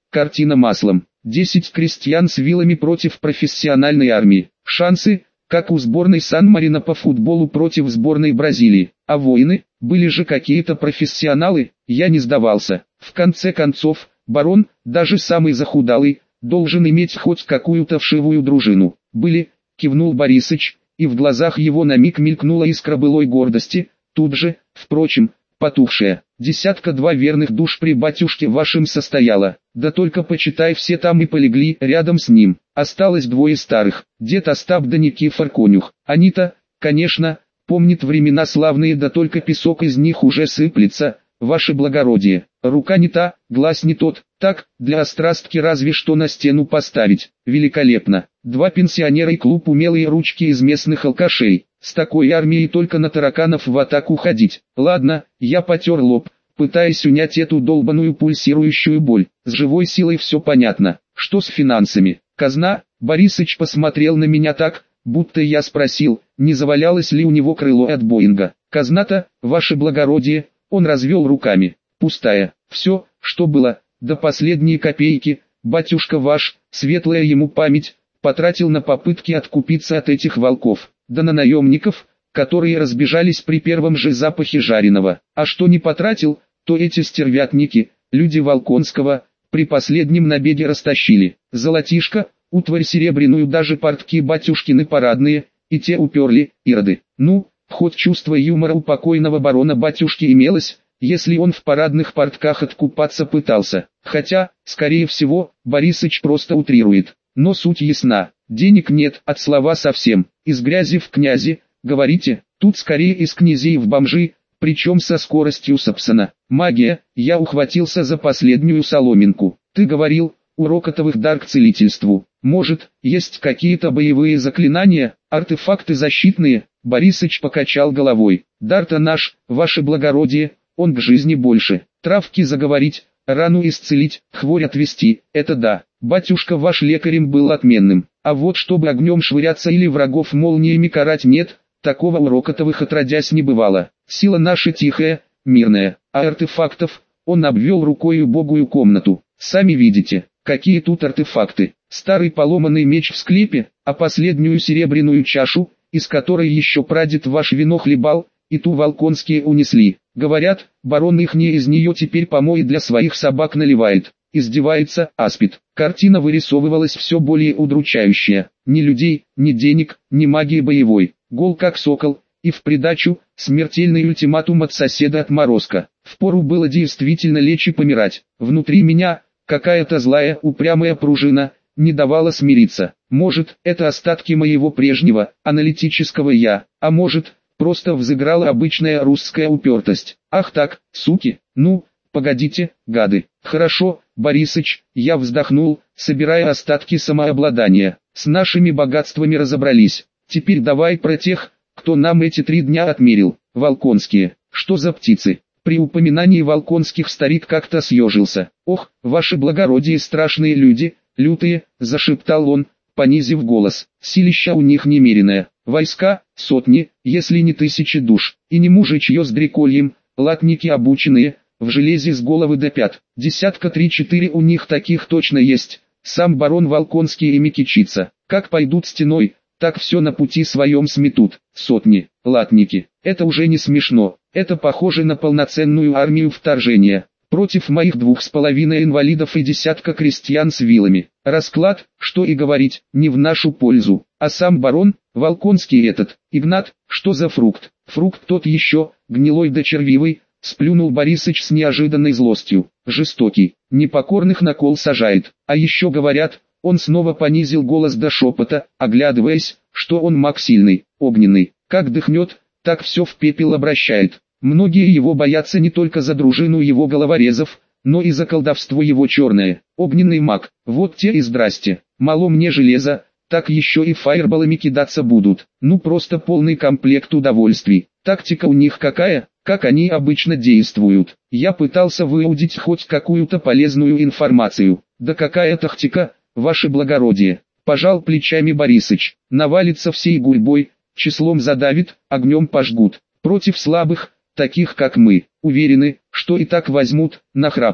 Картина маслом. десять крестьян с вилами против профессиональной армии. Шансы, как у сборной Сан-Марино по футболу против сборной Бразилии. А воины, были же какие-то профессионалы, я не сдавался. В конце концов, барон, даже самый захудалый, должен иметь хоть какую-то вшивую дружину. Были, кивнул Борисыч, и в глазах его на миг мелькнула искра былой гордости, тут же, впрочем, потухшая. Десятка-два верных душ при батюшке вашем состояло, да только почитай, все там и полегли рядом с ним. Осталось двое старых, дед Остап да Никифор Конюх. Они-то, конечно, помнят времена славные, да только песок из них уже сыплется, ваше благородие. Рука не та, глаз не тот, так, для острастки разве что на стену поставить. Великолепно. Два пенсионера и клуб умелые ручки из местных алкашей. С такой армией только на тараканов в атаку ходить. Ладно, я потер лоб, пытаясь унять эту долбаную пульсирующую боль. С живой силой все понятно. Что с финансами? Казна? Борисыч посмотрел на меня так, будто я спросил, не завалялось ли у него крыло от Боинга. Казна-то, ваше благородие, он развел руками. Пустая. Все, что было, до последней копейки, батюшка ваш, светлая ему память, потратил на попытки откупиться от этих волков, да на наемников, которые разбежались при первом же запахе жареного. А что не потратил, то эти стервятники, люди Волконского, при последнем набеге растащили. Золотишко, утварь серебряную, даже портки батюшкины парадные, и те уперли, ироды. Ну, хоть чувство юмора у покойного барона батюшки имелось, если он в парадных портках откупаться пытался. Хотя, скорее всего, Борисыч просто утрирует. Но суть ясна. Денег нет, от слова совсем. Из грязи в князи, говорите, тут скорее из князей в бомжи, причем со скоростью Сапсона. Магия, я ухватился за последнюю соломинку. Ты говорил, у Рокотовых дар к целительству. Может, есть какие-то боевые заклинания, артефакты защитные? Борисыч покачал головой. Дар-то наш, ваше благородие, он к жизни больше. Травки заговорить, рану исцелить, хворь отвести, это да. Батюшка ваш лекарем был отменным. А вот чтобы огнем швыряться или врагов молниями карать, нет, такого у Рокотовых отродясь не бывало. Сила наша тихая, мирная, а артефактов, он обвел рукой убогую комнату. Сами видите, какие тут артефакты. Старый поломанный меч в склепе, а последнюю серебряную чашу, из которой еще прадед ваш вино хлебал, и ту Волконские унесли. Говорят, барон ихний из нее теперь помои для своих собак наливает. Издевается, аспид. Картина вырисовывалась все более удручающая. Ни людей, ни денег, ни магии боевой. Гол как сокол, и в придачу, смертельный ультиматум от соседа отморозка. Впору было действительно лечь и помирать. Внутри меня, какая-то злая, упрямая пружина, не давала смириться. Может, это остатки моего прежнего, аналитического я, а может, просто взыграла обычная русская упертость. Ах так, суки, ну, погодите, гады. Хорошо, Борисыч, я вздохнул, собирая остатки самообладания. С нашими богатствами разобрались. Теперь давай про тех, кто нам эти три дня отмерил. Волконские. Что за птицы? При упоминании Волконских старик как-то съежился. Ох, ваше благородие, страшные люди, лютые, зашептал он, понизив голос. Силища у них немеренное. Войска, сотни, если не тысячи душ. И не мужичье с дрекольем, латники обученные, в железе с головы до пят. Десятка три-четыре у них таких точно есть. Сам барон Волконский ими кичится. Как пойдут стеной, так все на пути своем сметут. Сотни, латники. Это уже не смешно. Это похоже на полноценную армию вторжения. Против моих двух с половиной инвалидов и десятка крестьян с вилами. Расклад, что и говорить, не в нашу пользу. А сам барон, Волконский этот, Игнат, что за фрукт? Фрукт тот еще, гнилой да червивый, сплюнул Борисыч с неожиданной злостью. Жестокий, непокорных на кол сажает. А еще говорят, он снова понизил голос до шепота, оглядываясь, что он маг сильный, огненный. Как дыхнет, так все в пепел обращает. Многие его боятся не только за дружину его головорезов, но и за колдовство его черное. Огненный маг, вот те и здрасте. Мало мне железа, так еще и фаерболами кидаться будут. Ну просто полный комплект удовольствий. Тактика у них какая, как они обычно действуют. Я пытался выудить хоть какую-то полезную информацию. Да какая тактика, ваше благородие. Пожал плечами Борисыч. Навалится всей гурьбой, числом задавит, огнем пожгут. Против слабых, таких как мы, уверены, что и так возьмут, нахрапом.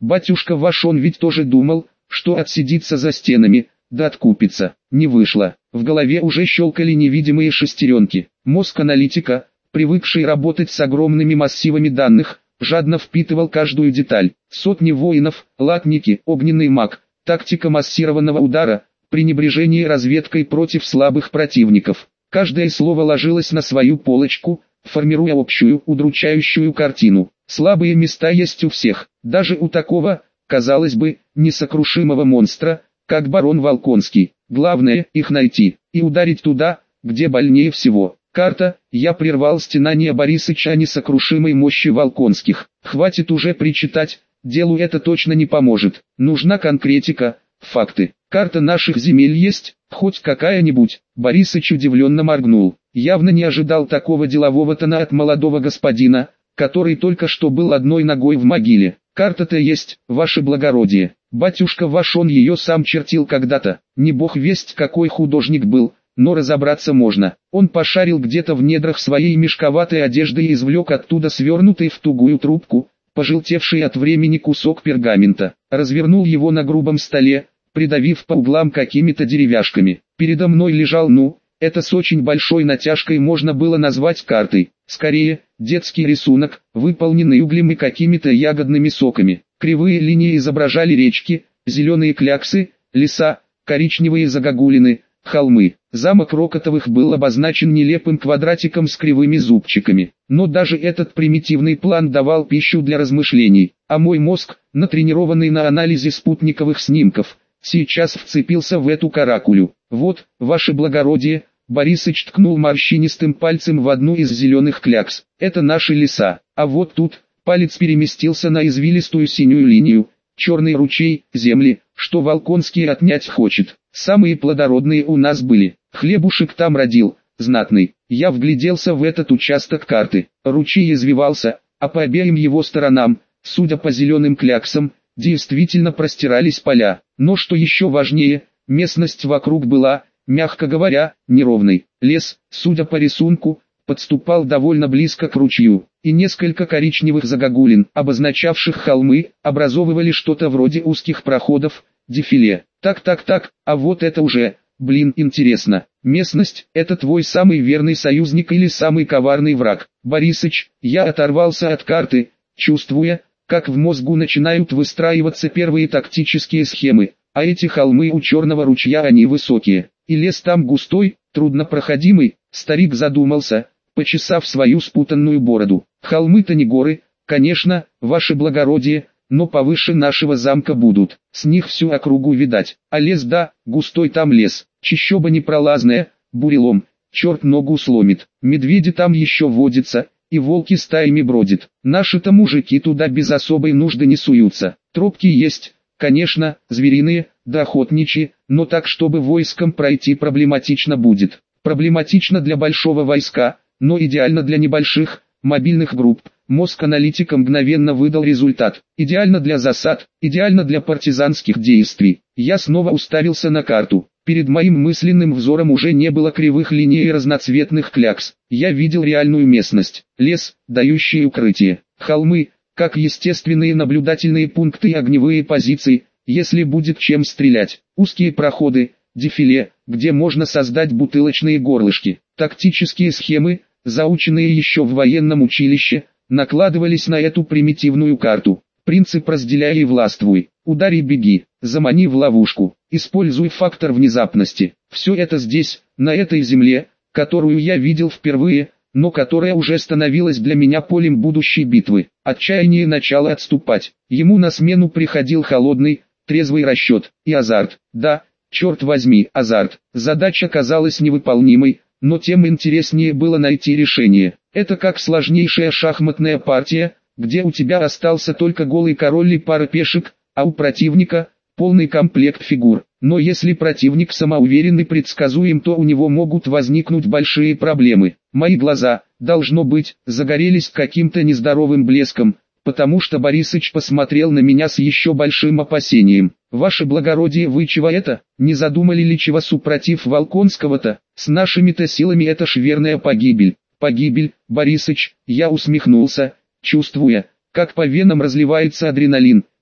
Батюшка ваш, он ведь тоже думал, что отсидится за стенами, да откупится. Не вышло. В голове уже щелкали невидимые шестеренки. Мозг аналитика, привыкший работать с огромными массивами данных, жадно впитывал каждую деталь. Сотни воинов, латники, огненный маг, тактика массированного удара, пренебрежение разведкой против слабых противников. Каждое слово ложилось на свою полочку, формируя общую, удручающую картину. Слабые места есть у всех, даже у такого, казалось бы, несокрушимого монстра, как барон Волконский. Главное их найти и ударить туда, где больнее всего. Карта. Я прервал стенание Борисыча о несокрушимой мощи Волконских. Хватит уже причитать, делу это точно не поможет. Нужна конкретика, факты. Карта наших земель есть, хоть какая-нибудь? Борисыч удивленно моргнул. Явно не ожидал такого делового тона от молодого господина, который только что был одной ногой в могиле. Карта-то есть, ваше благородие. Батюшка ваш, он ее сам чертил когда-то. Не бог весть какой художник был, но разобраться можно. Он пошарил где-то в недрах своей мешковатой одежды и извлек оттуда свернутый в тугую трубку, пожелтевший от времени кусок пергамента. Развернул его на грубом столе, придавив по углам какими-то деревяшками. Передо мной лежал, ну, это с очень большой натяжкой можно было назвать картой. Скорее, детский рисунок, выполненный углем и какими-то ягодными соками. Кривые линии изображали речки, зеленые кляксы, леса, коричневые загогулины, холмы. Замок Рокотовых был обозначен нелепым квадратиком с кривыми зубчиками. Но даже этот примитивный план давал пищу для размышлений. А мой мозг, натренированный на анализе спутниковых снимков, сейчас вцепился в эту каракулю. Вот, ваше благородие, Борисыч ткнул морщинистым пальцем в одну из зеленых клякс. Это наши леса. А вот тут, палец переместился на извилистую синюю линию. Черный ручей, земли, что Волконский отнять хочет. Самые плодородные у нас были. Хлебушек там родил, знатный. Я вгляделся в этот участок карты. Ручей извивался, а по обеим его сторонам, судя по зеленым кляксам, действительно простирались поля. Но что еще важнее, местность вокруг была, мягко говоря, неровной. Лес, судя по рисунку, подступал довольно близко к ручью, и несколько коричневых загогулин, обозначавших холмы, образовывали что-то вроде узких проходов, дефиле. Так-так-так, а вот это уже, блин, интересно. Местность – это твой самый верный союзник или самый коварный враг? Борисыч, я оторвался от карты, чувствуя, как в мозгу начинают выстраиваться первые тактические схемы, а эти холмы у черного ручья они высокие, и лес там густой, труднопроходимый. Старик задумался, почесав свою спутанную бороду. Холмы-то не горы, конечно, ваше благородие, но повыше нашего замка будут, с них всю округу видать. А лес, да, густой там лес, чащоба непролазная, бурелом, черт ногу сломит. Медведи там еще водятся, и волки стаями бродят. Наши-то мужики туда без особой нужды не суются. Тропки есть, конечно, звериные, да охотничьи, но так, чтобы войском пройти проблематично будет. Проблематично для большого войска, но идеально для небольших, мобильных групп. Мозг аналитика мгновенно выдал результат. Идеально для засад, идеально для партизанских действий. Я снова уставился на карту. Перед моим мысленным взором уже не было кривых линий и разноцветных клякс. Я видел реальную местность. Лес, дающий укрытие. Холмы, как естественные наблюдательные пункты и огневые позиции, если будет чем стрелять. Узкие проходы, дефиле, где можно создать бутылочные горлышки. Тактические схемы, заученные еще в военном училище, накладывались на эту примитивную карту. Принцип «разделяй и властвуй», «ударь и беги», «замани в ловушку», «используй фактор внезапности». Все это здесь, на этой земле, которую я видел впервые, но которая уже становилась для меня полем будущей битвы. Отчаяние начало отступать. Ему на смену приходил холодный, трезвый расчет и азарт. Да, черт возьми, азарт. Задача казалась невыполнимой, но тем интереснее было найти решение. Это как сложнейшая шахматная партия, где у тебя остался только голый король и пара пешек, а у противника полный комплект фигур. Но если противник самоуверен и предсказуем, то у него могут возникнуть большие проблемы. Мои глаза, должно быть, загорелись каким-то нездоровым блеском, потому что Борисыч посмотрел на меня с еще большим опасением. «Ваше благородие, вы чего это? Не задумали ли чего супротив Волконского-то? С нашими-то силами это ж верная погибель». «Погибель, Борисыч», я усмехнулся, чувствуя, как по венам разливается адреналин.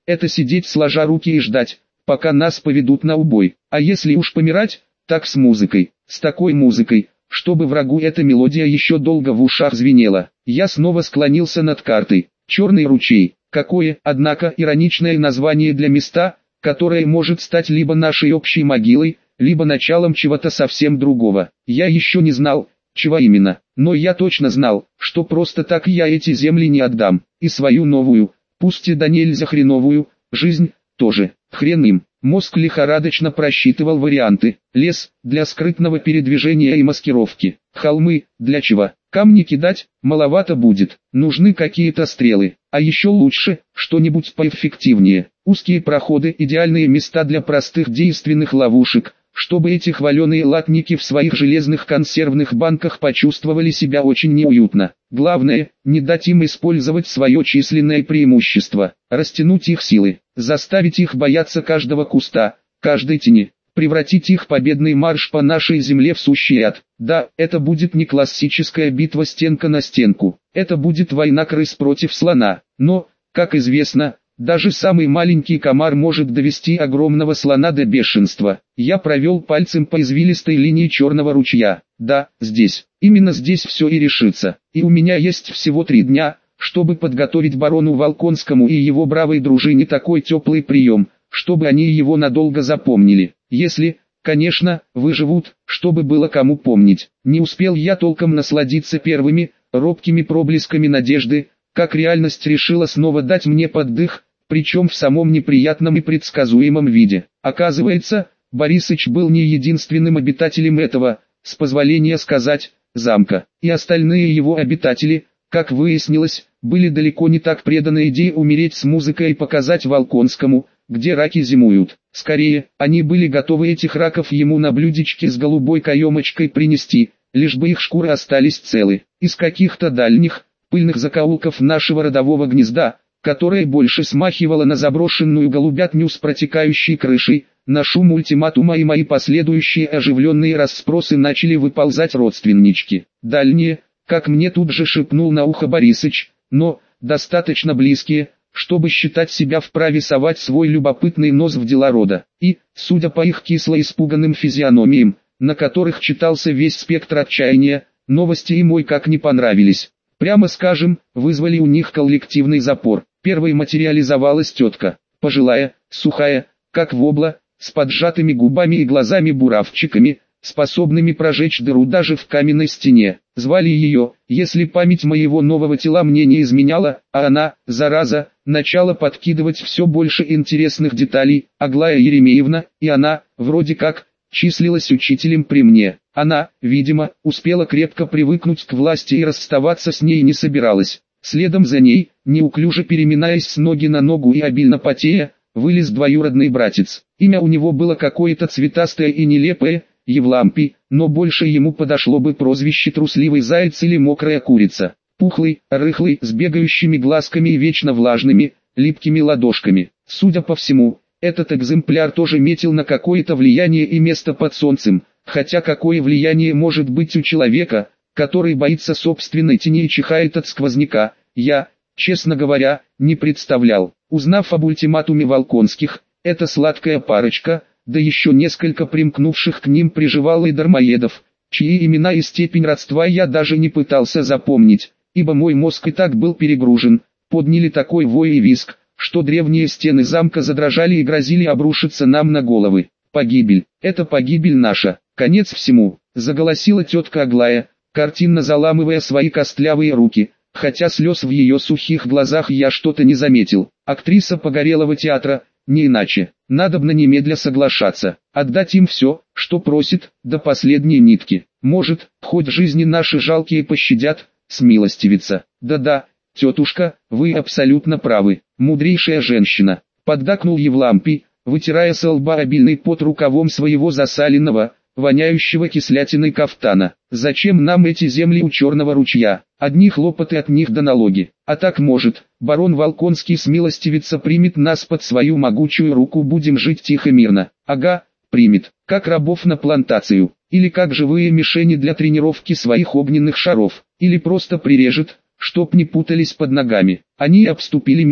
это сидеть сложа руки и ждать, пока нас поведут на убой. А если уж помирать, так с музыкой, с такой музыкой, чтобы врагу эта мелодия еще долго в ушах звенела. Я снова склонился над картой. Черный ручей. Какое, однако, ироничное название для места, которое может стать либо нашей общей могилой, либо началом чего-то совсем другого. Я еще не знал, чего именно, но я точно знал, что просто так я эти земли не отдам, и свою новую, пусть и да нельзя хреновую, жизнь, тоже. Хрен им. Мозг лихорадочно просчитывал варианты. Лес, для скрытного передвижения и маскировки. Холмы, для чего? Камни кидать, маловато будет. Нужны какие-то стрелы. А еще лучше, что-нибудь поэффективнее. Узкие проходы, идеальные места для простых действенных ловушек, чтобы эти хваленые латники в своих железных консервных банках почувствовали себя очень неуютно. Главное, не дать им использовать свое численное преимущество, растянуть их силы, заставить их бояться каждого куста, каждой тени, превратить их победный марш по нашей земле в сущий ад. Да, это будет не классическая битва стенка на стенку, это будет война крыс против слона, но, как известно, даже самый маленький комар может довести огромного слона до бешенства. Я провел пальцем по извилистой линии черного ручья. Да, здесь, именно здесь все и решится. И у меня есть всего три дня, чтобы подготовить барону Волконскому и его бравой дружине такой теплый прием, чтобы они его надолго запомнили. Если, конечно, выживут, чтобы было кому помнить. Не успел я толком насладиться первыми, робкими проблесками надежды, как реальность решила снова дать мне поддых, причем в самом неприятном и предсказуемом виде. Оказывается, Борисыч был не единственным обитателем этого, с позволения сказать, замка, и остальные его обитатели, как выяснилось, были далеко не так преданы идее умереть с музыкой и показать Волконскому, где раки зимуют. Скорее, они были готовы этих раков ему на блюдечке с голубой каемочкой принести, лишь бы их шкуры остались целы. Из каких-то дальних, пыльных закоулков нашего родового гнезда, которое больше смахивало на заброшенную голубятню с протекающей крышей, на шум ультиматума и мои последующие оживленные расспросы начали выползать родственнички. Дальние, как мне тут же шепнул на ухо Борисыч, но, достаточно близкие, чтобы считать себя вправе совать свой любопытный нос в дела рода. И, судя по их кисло-испуганным физиономиям, на которых читался весь спектр отчаяния, новости им ой как не понравились. Прямо скажем, вызвали у них коллективный запор. Первой материализовалась тетка, пожилая, сухая, как вобла, с поджатыми губами и глазами-буравчиками, способными прожечь дыру даже в каменной стене. Звали ее, если память моего нового тела мне не изменяла, а она, зараза, начала подкидывать все больше интересных деталей, Аглая Еремеевна, и она, вроде как, числилась учителем при мне. Она, видимо, успела крепко привыкнуть к власти и расставаться с ней не собиралась. Следом за ней, неуклюже переминаясь с ноги на ногу и обильно потея, вылез двоюродный братец. Имя у него было какое-то цветастое и нелепое, Евлампий, но больше ему подошло бы прозвище трусливый заяц или мокрая курица. Пухлый, рыхлый, с бегающими глазками и вечно влажными, липкими ладошками. Судя по всему, этот экземпляр тоже метил на какое-то влияние и место под солнцем, хотя какое влияние может быть у человека, который боится собственной тени и чихает от сквозняка, я, честно говоря, не представлял. Узнав об ультиматуме Волконских, эта сладкая парочка, да еще несколько примкнувших к ним приживал и дармоедов, чьи имена и степень родства я даже не пытался запомнить, ибо мой мозг и так был перегружен, подняли такой вой и визг, что древние стены замка задрожали и грозили обрушиться нам на головы. Погибель, это погибель наша, конец всему, заголосила тетка Аглая, картинно заламывая свои костлявые руки, хотя слез в ее сухих глазах я что-то не заметил. Актриса Погорелого театра, не иначе, надобно немедля соглашаться, отдать им все, что просит, до последней нитки. Может, хоть жизни наши жалкие пощадят, смилостивиться. Да-да, тетушка, вы абсолютно правы, мудрейшая женщина, поддакнул Евлампий, вытирая со лба обильный пот рукавом своего засаленного, воняющего кислятиной кафтана. Зачем нам эти земли у Черного ручья? Одни хлопоты от них до налоги. А так может, барон Волконский смилостивится, примет нас под свою могучую руку, будем жить тихо мирно. Ага, примет, как рабов на плантацию, или как живые мишени для тренировки своих огненных шаров, или просто прирежет, чтоб не путались под ногами. Они обступили меня,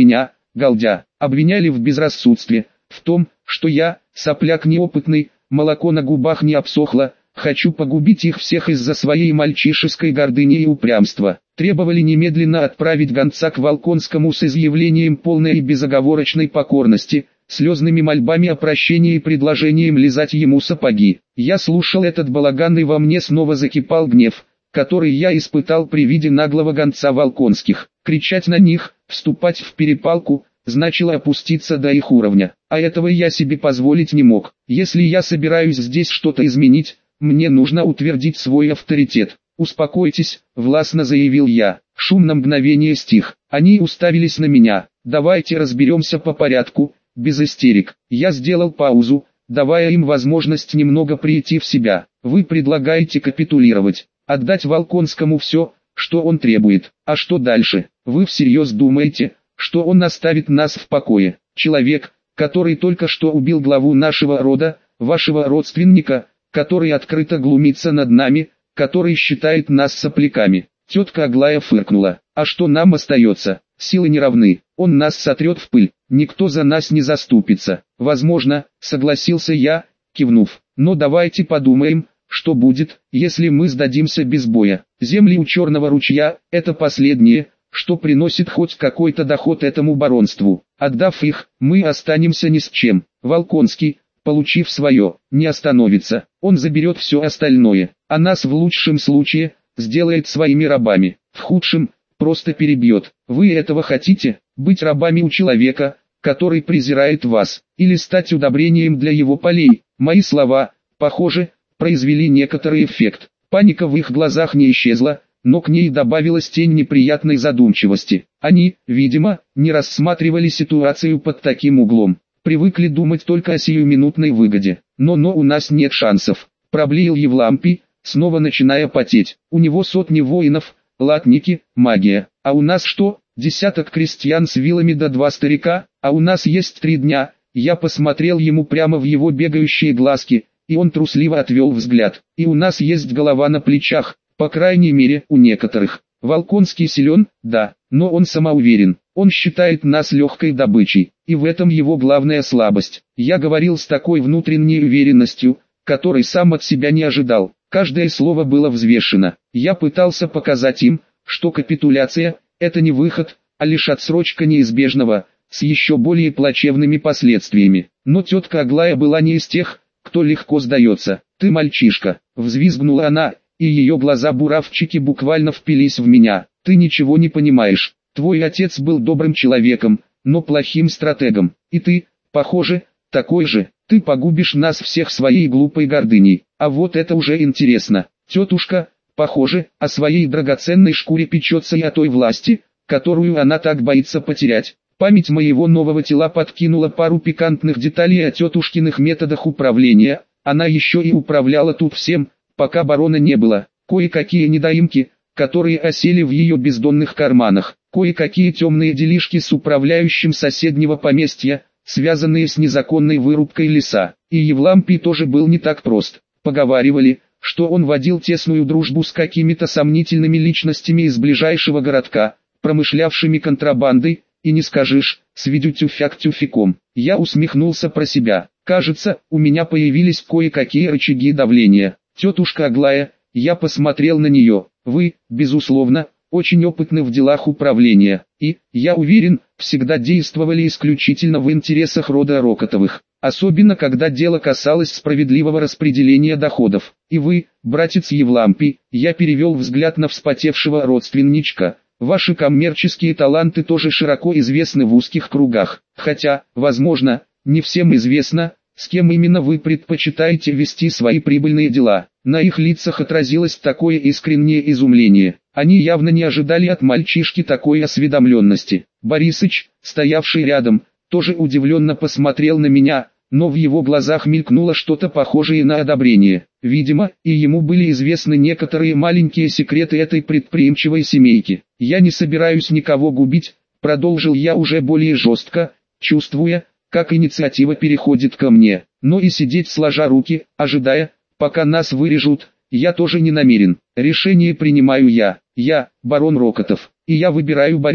галдя, обвиняли в безрассудстве, в том, что я, сопляк неопытный, молоко на губах не обсохло, хочу погубить их всех из-за своей мальчишеской гордыни и упрямства. Требовали немедленно отправить гонца к Волконскому с изъявлением полной и безоговорочной покорности, слезными мольбами о прощении и предложением лизать ему сапоги. Я слушал этот балаган, и во мне снова закипал гнев, который я испытал при виде наглого гонца Волконских. Кричать на них, вступать в перепалку, значило опуститься до их уровня, а этого я себе позволить не мог. Если я собираюсь здесь что-то изменить, мне нужно утвердить свой авторитет. «Успокойтесь», — властно заявил я. Шум на мгновение стих. Они уставились на меня. «Давайте разберемся по порядку, без истерик». Я сделал паузу, давая им возможность немного прийти в себя. «Вы предлагаете капитулировать, отдать Волконскому все, что он требует. А что дальше? Вы всерьез думаете, что он оставит нас в покое? Человек, который только что убил главу нашего рода, вашего родственника, который открыто глумится над нами, который считает нас сопляками». Тетка Аглая фыркнула. «А что нам остается? Силы не равны, он нас сотрет в пыль, никто за нас не заступится». «Возможно», — согласился я, кивнув. «Но давайте подумаем, что будет, если мы сдадимся без боя. Земли у Черного ручья — это последнее, что приносит хоть какой-то доход этому баронству. Отдав их, мы останемся ни с чем. Волконский, получив свое, не остановится, он заберет все остальное, а нас в лучшем случае сделает своими рабами, в худшем просто перебьет. Вы этого хотите, быть рабами у человека, который презирает вас, или стать удобрением для его полей?» Мои слова, похоже, произвели некоторый эффект. Паника в их глазах не исчезла, но к ней добавилась тень неприятной задумчивости. Они, видимо, не рассматривали ситуацию под таким углом. Привыкли думать только о сиюминутной выгоде. «Но-но, у нас нет шансов», — проблеял Евлампий, снова начиная потеть. «У него сотни воинов, латники, магия. А у нас что, десяток крестьян с вилами да два старика? А у нас есть три дня». Я посмотрел ему прямо в его бегающие глазки, и он трусливо отвел взгляд. «И у нас есть голова на плечах, по крайней мере, у некоторых. Волконский силен, да, но он самоуверен. Он считает нас легкой добычей, и в этом его главная слабость». Я говорил с такой внутренней уверенностью, которой сам от себя не ожидал. Каждое слово было взвешено. Я пытался показать им, что капитуляция – это не выход, а лишь отсрочка неизбежного, с еще более плачевными последствиями. Но тетка Аглая была не из тех, кто легко сдается. «Ты мальчишка», — взвизгнула она, и ее глаза-буравчики буквально впились в меня. «Ты ничего не понимаешь. Твой отец был добрым человеком, но плохим стратегом. И ты, похоже, такой же. Ты погубишь нас всех своей глупой гордыней. А вот это уже интересно. Тетушка, похоже, о своей драгоценной шкуре печется и о той власти, которую она так боится потерять». Память моего нового тела подкинула пару пикантных деталей о тетушкиных методах управления. Она еще и управляла тут всем, пока барона не было. Кое-какие недоимки, которые осели в ее бездонных карманах. Кое-какие темные делишки с управляющим соседнего поместья, связанные с незаконной вырубкой леса. И Евлампий тоже был не так прост. Поговаривали, что он водил тесную дружбу с какими-то сомнительными личностями из ближайшего городка, промышлявшими контрабандой, и не скажешь, с видю-тюфяк тюфяком. Я усмехнулся про себя. Кажется, у меня появились кое-какие рычаги давления. Тетушка Аглая, я посмотрел на нее. Вы, безусловно, очень опытны в делах управления, и, я уверен, всегда действовали исключительно в интересах рода Рокотовых. Особенно когда дело касалось справедливого распределения доходов. И вы, братец Евлампий, я перевел взгляд на вспотевшего родственничка. Ваши коммерческие таланты тоже широко известны в узких кругах, хотя, возможно, не всем известно, с кем именно вы предпочитаете вести свои прибыльные дела. На их лицах отразилось такое искреннее изумление. Они явно не ожидали от мальчишки такой осведомленности. Борисыч, стоявший рядом, тоже удивленно посмотрел на меня, но в его глазах мелькнуло что-то похожее на одобрение. Видимо, и ему были известны некоторые маленькие секреты этой предприимчивой семейки. «Я не собираюсь никого губить», — продолжил я уже более жестко, чувствуя, как инициатива переходит ко мне. Но и сидеть сложа руки, ожидая, пока нас вырежут, я тоже не намерен. Решение принимаю я. Я, барон Рокотов, и я выбираю борьбу.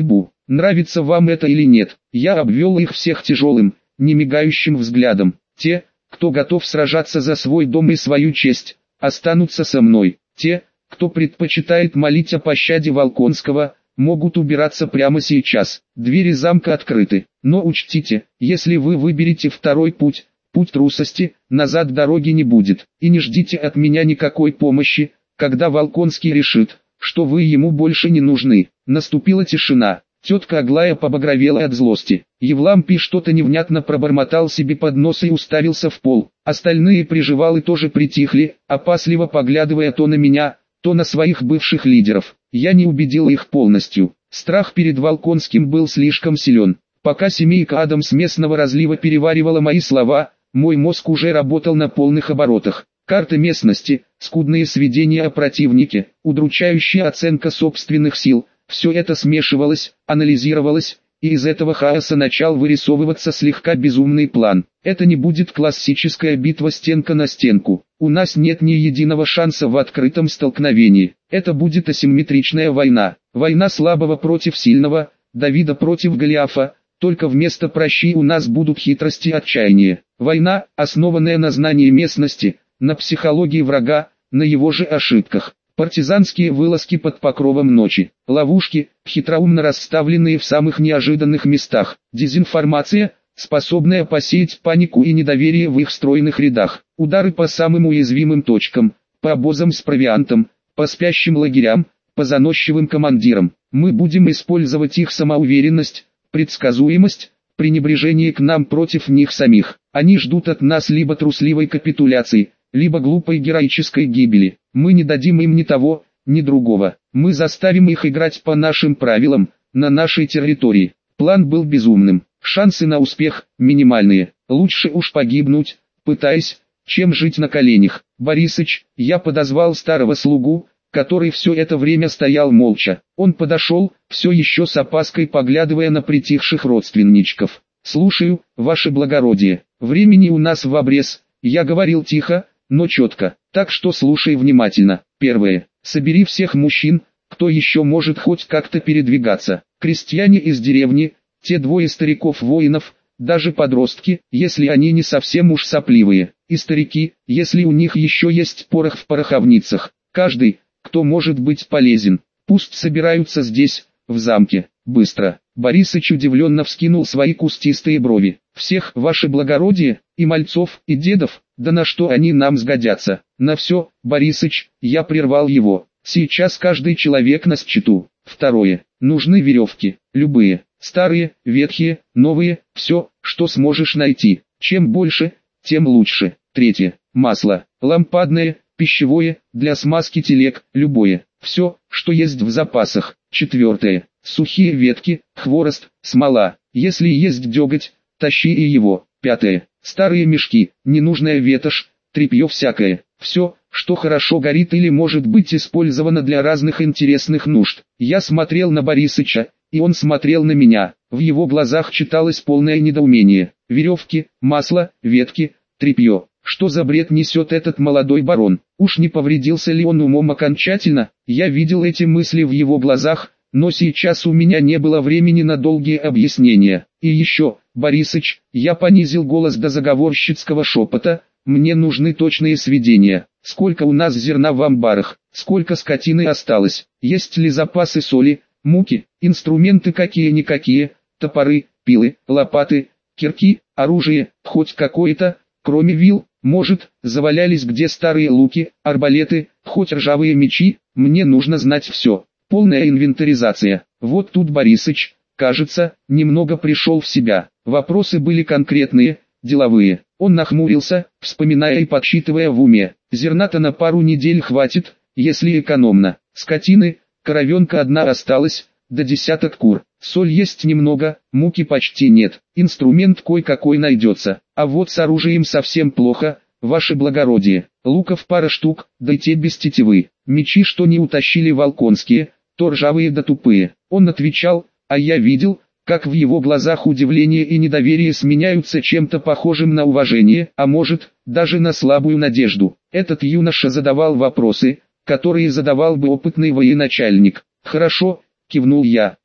Нравится вам это или нет? Я обвел их всех тяжелым, немигающим взглядом. Те, кто готов сражаться за свой дом и свою честь, останутся со мной. Те, кто предпочитает молить о пощаде Волконского, могут убираться прямо сейчас. Двери замка открыты. Но учтите, если вы выберете второй путь, путь трусости, назад дороги не будет. И не ждите от меня никакой помощи, когда Волконский решит, что вы ему больше не нужны. Наступила тишина. Тетка Аглая побагровела от злости. Евлампий что-то невнятно пробормотал себе под нос и уставился в пол. Остальные приживалы тоже притихли, опасливо поглядывая то на меня, то на своих бывших лидеров. Я не убедил их полностью. Страх перед Волконским был слишком силен. Пока семейка Адамс местного разлива переваривала мои слова, мой мозг уже работал на полных оборотах. Карты местности, скудные сведения о противнике, удручающая оценка собственных сил – все это смешивалось, анализировалось, и из этого хаоса начал вырисовываться слегка безумный план. Это не будет классическая битва стенка на стенку. У нас нет ни единого шанса в открытом столкновении. Это будет асимметричная война. Война слабого против сильного, Давида против Голиафа, только вместо прощи у нас будут хитрости и отчаяние. Война, основанная на знании местности, на психологии врага, на его же ошибках. Партизанские вылазки под покровом ночи, ловушки, хитроумно расставленные в самых неожиданных местах, дезинформация, способная посеять панику и недоверие в их стройных рядах, удары по самым уязвимым точкам, по обозам с провиантом, по спящим лагерям, по заносчивым командирам. Мы будем использовать их самоуверенность, предсказуемость, пренебрежение к нам против них самих. Они ждут от нас либо трусливой капитуляции, либо глупой героической гибели. Мы не дадим им ни того, ни другого. Мы заставим их играть по нашим правилам, на нашей территории. План был безумным. Шансы на успех минимальные. Лучше уж погибнуть, пытаясь, чем жить на коленях. Борисыч, я подозвал старого слугу, который все это время стоял молча. Он подошел, все еще с опаской поглядывая на притихших родственничков. «Слушаю, ваше благородие. Времени у нас в обрез». Я говорил тихо, но четко, так что слушай внимательно. Первое. Собери всех мужчин, кто еще может хоть как-то передвигаться. Крестьяне из деревни, те двое стариков-воинов, даже подростки, если они не совсем уж сопливые. И старики, если у них еще есть порох в пороховницах. Каждый, кто может быть полезен. Пусть собираются здесь, в замке. Быстро. Борисыч удивленно вскинул свои кустистые брови. Всех, ваше благородие, и мальцов, и дедов, да на что они нам сгодятся? На все, Борисыч, я прервал его. Сейчас каждый человек на счету. Второе. Нужны веревки. Любые. Старые, ветхие, новые, все, что сможешь найти. Чем больше, тем лучше. Третье. Масло. Лампадное, пищевое, для смазки телег, любое. Все, что есть в запасах. Четвертое. Сухие ветки, хворост, смола. Если есть деготь, тащи и его. Пятое. Старые мешки, ненужная ветошь, тряпье всякое. Все, что хорошо горит или может быть использовано для разных интересных нужд. Я смотрел на Борисыча, и он смотрел на меня. В его глазах читалось полное недоумение. Веревки, масло, ветки, тряпье. Что за бред несет этот молодой барон? Уж не повредился ли он умом окончательно? Я видел эти мысли в его глазах, но сейчас у меня не было времени на долгие объяснения. И еще, Борисыч, я понизил голос до заговорщицкого шепота, мне нужны точные сведения. Сколько у нас зерна в амбарах, сколько скотины осталось, есть ли запасы соли, муки, инструменты какие-никакие, топоры, пилы, лопаты, кирки, оружие, хоть какое-то, кроме вил, может, завалялись где старые луки, арбалеты, хоть ржавые мечи, мне нужно знать все. Полная инвентаризация. Вот тут Борисыч, кажется, немного пришел в себя. Вопросы были конкретные, деловые. Он нахмурился, вспоминая и подсчитывая в уме. Зерна-то на пару недель хватит, если экономно. Скотины, коровенка одна осталась, да десяток кур. Соль есть немного, муки почти нет. Инструмент кой-какой найдется. А вот с оружием совсем плохо, ваше благородие. Луков пара штук, да и те без тетивы. Мечи, что не утащили Волконские, то ржавые да тупые. Он отвечал, а я видел, как в его глазах удивление и недоверие сменяются чем-то похожим на уважение, а может, даже на слабую надежду. Этот юноша задавал вопросы, которые задавал бы опытный военачальник. «Хорошо», — кивнул я, —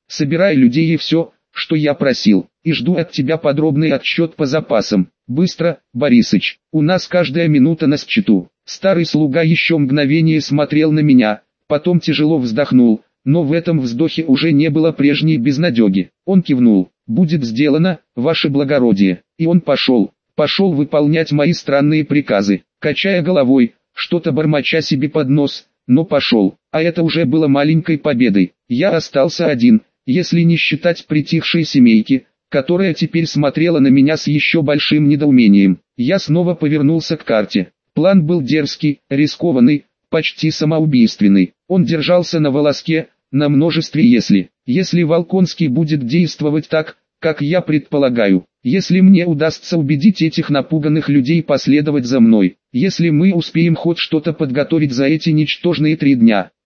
собирай людей и все, что я просил, и жду от тебя подробный отчет по запасам. Быстро, Борисыч, у нас каждая минута на счету. Старый слуга еще мгновение смотрел на меня, потом тяжело вздохнул, но в этом вздохе уже не было прежней безнадеги. Он кивнул: будет сделано, ваше благородие, и он пошел, пошел выполнять мои странные приказы, качая головой, что-то бормоча себе под нос, но пошел, а это уже было маленькой победой. Я остался один, если не считать притихшей семейки, которая теперь смотрела на меня с еще большим недоумением. Я снова повернулся к карте. План был дерзкий, рискованный, почти самоубийственный. Он держался на волоске, на множестве «если». Если Волконский будет действовать так, как я предполагаю, если мне удастся убедить этих напуганных людей последовать за мной, если мы успеем хоть что-то подготовить за эти ничтожные три дня,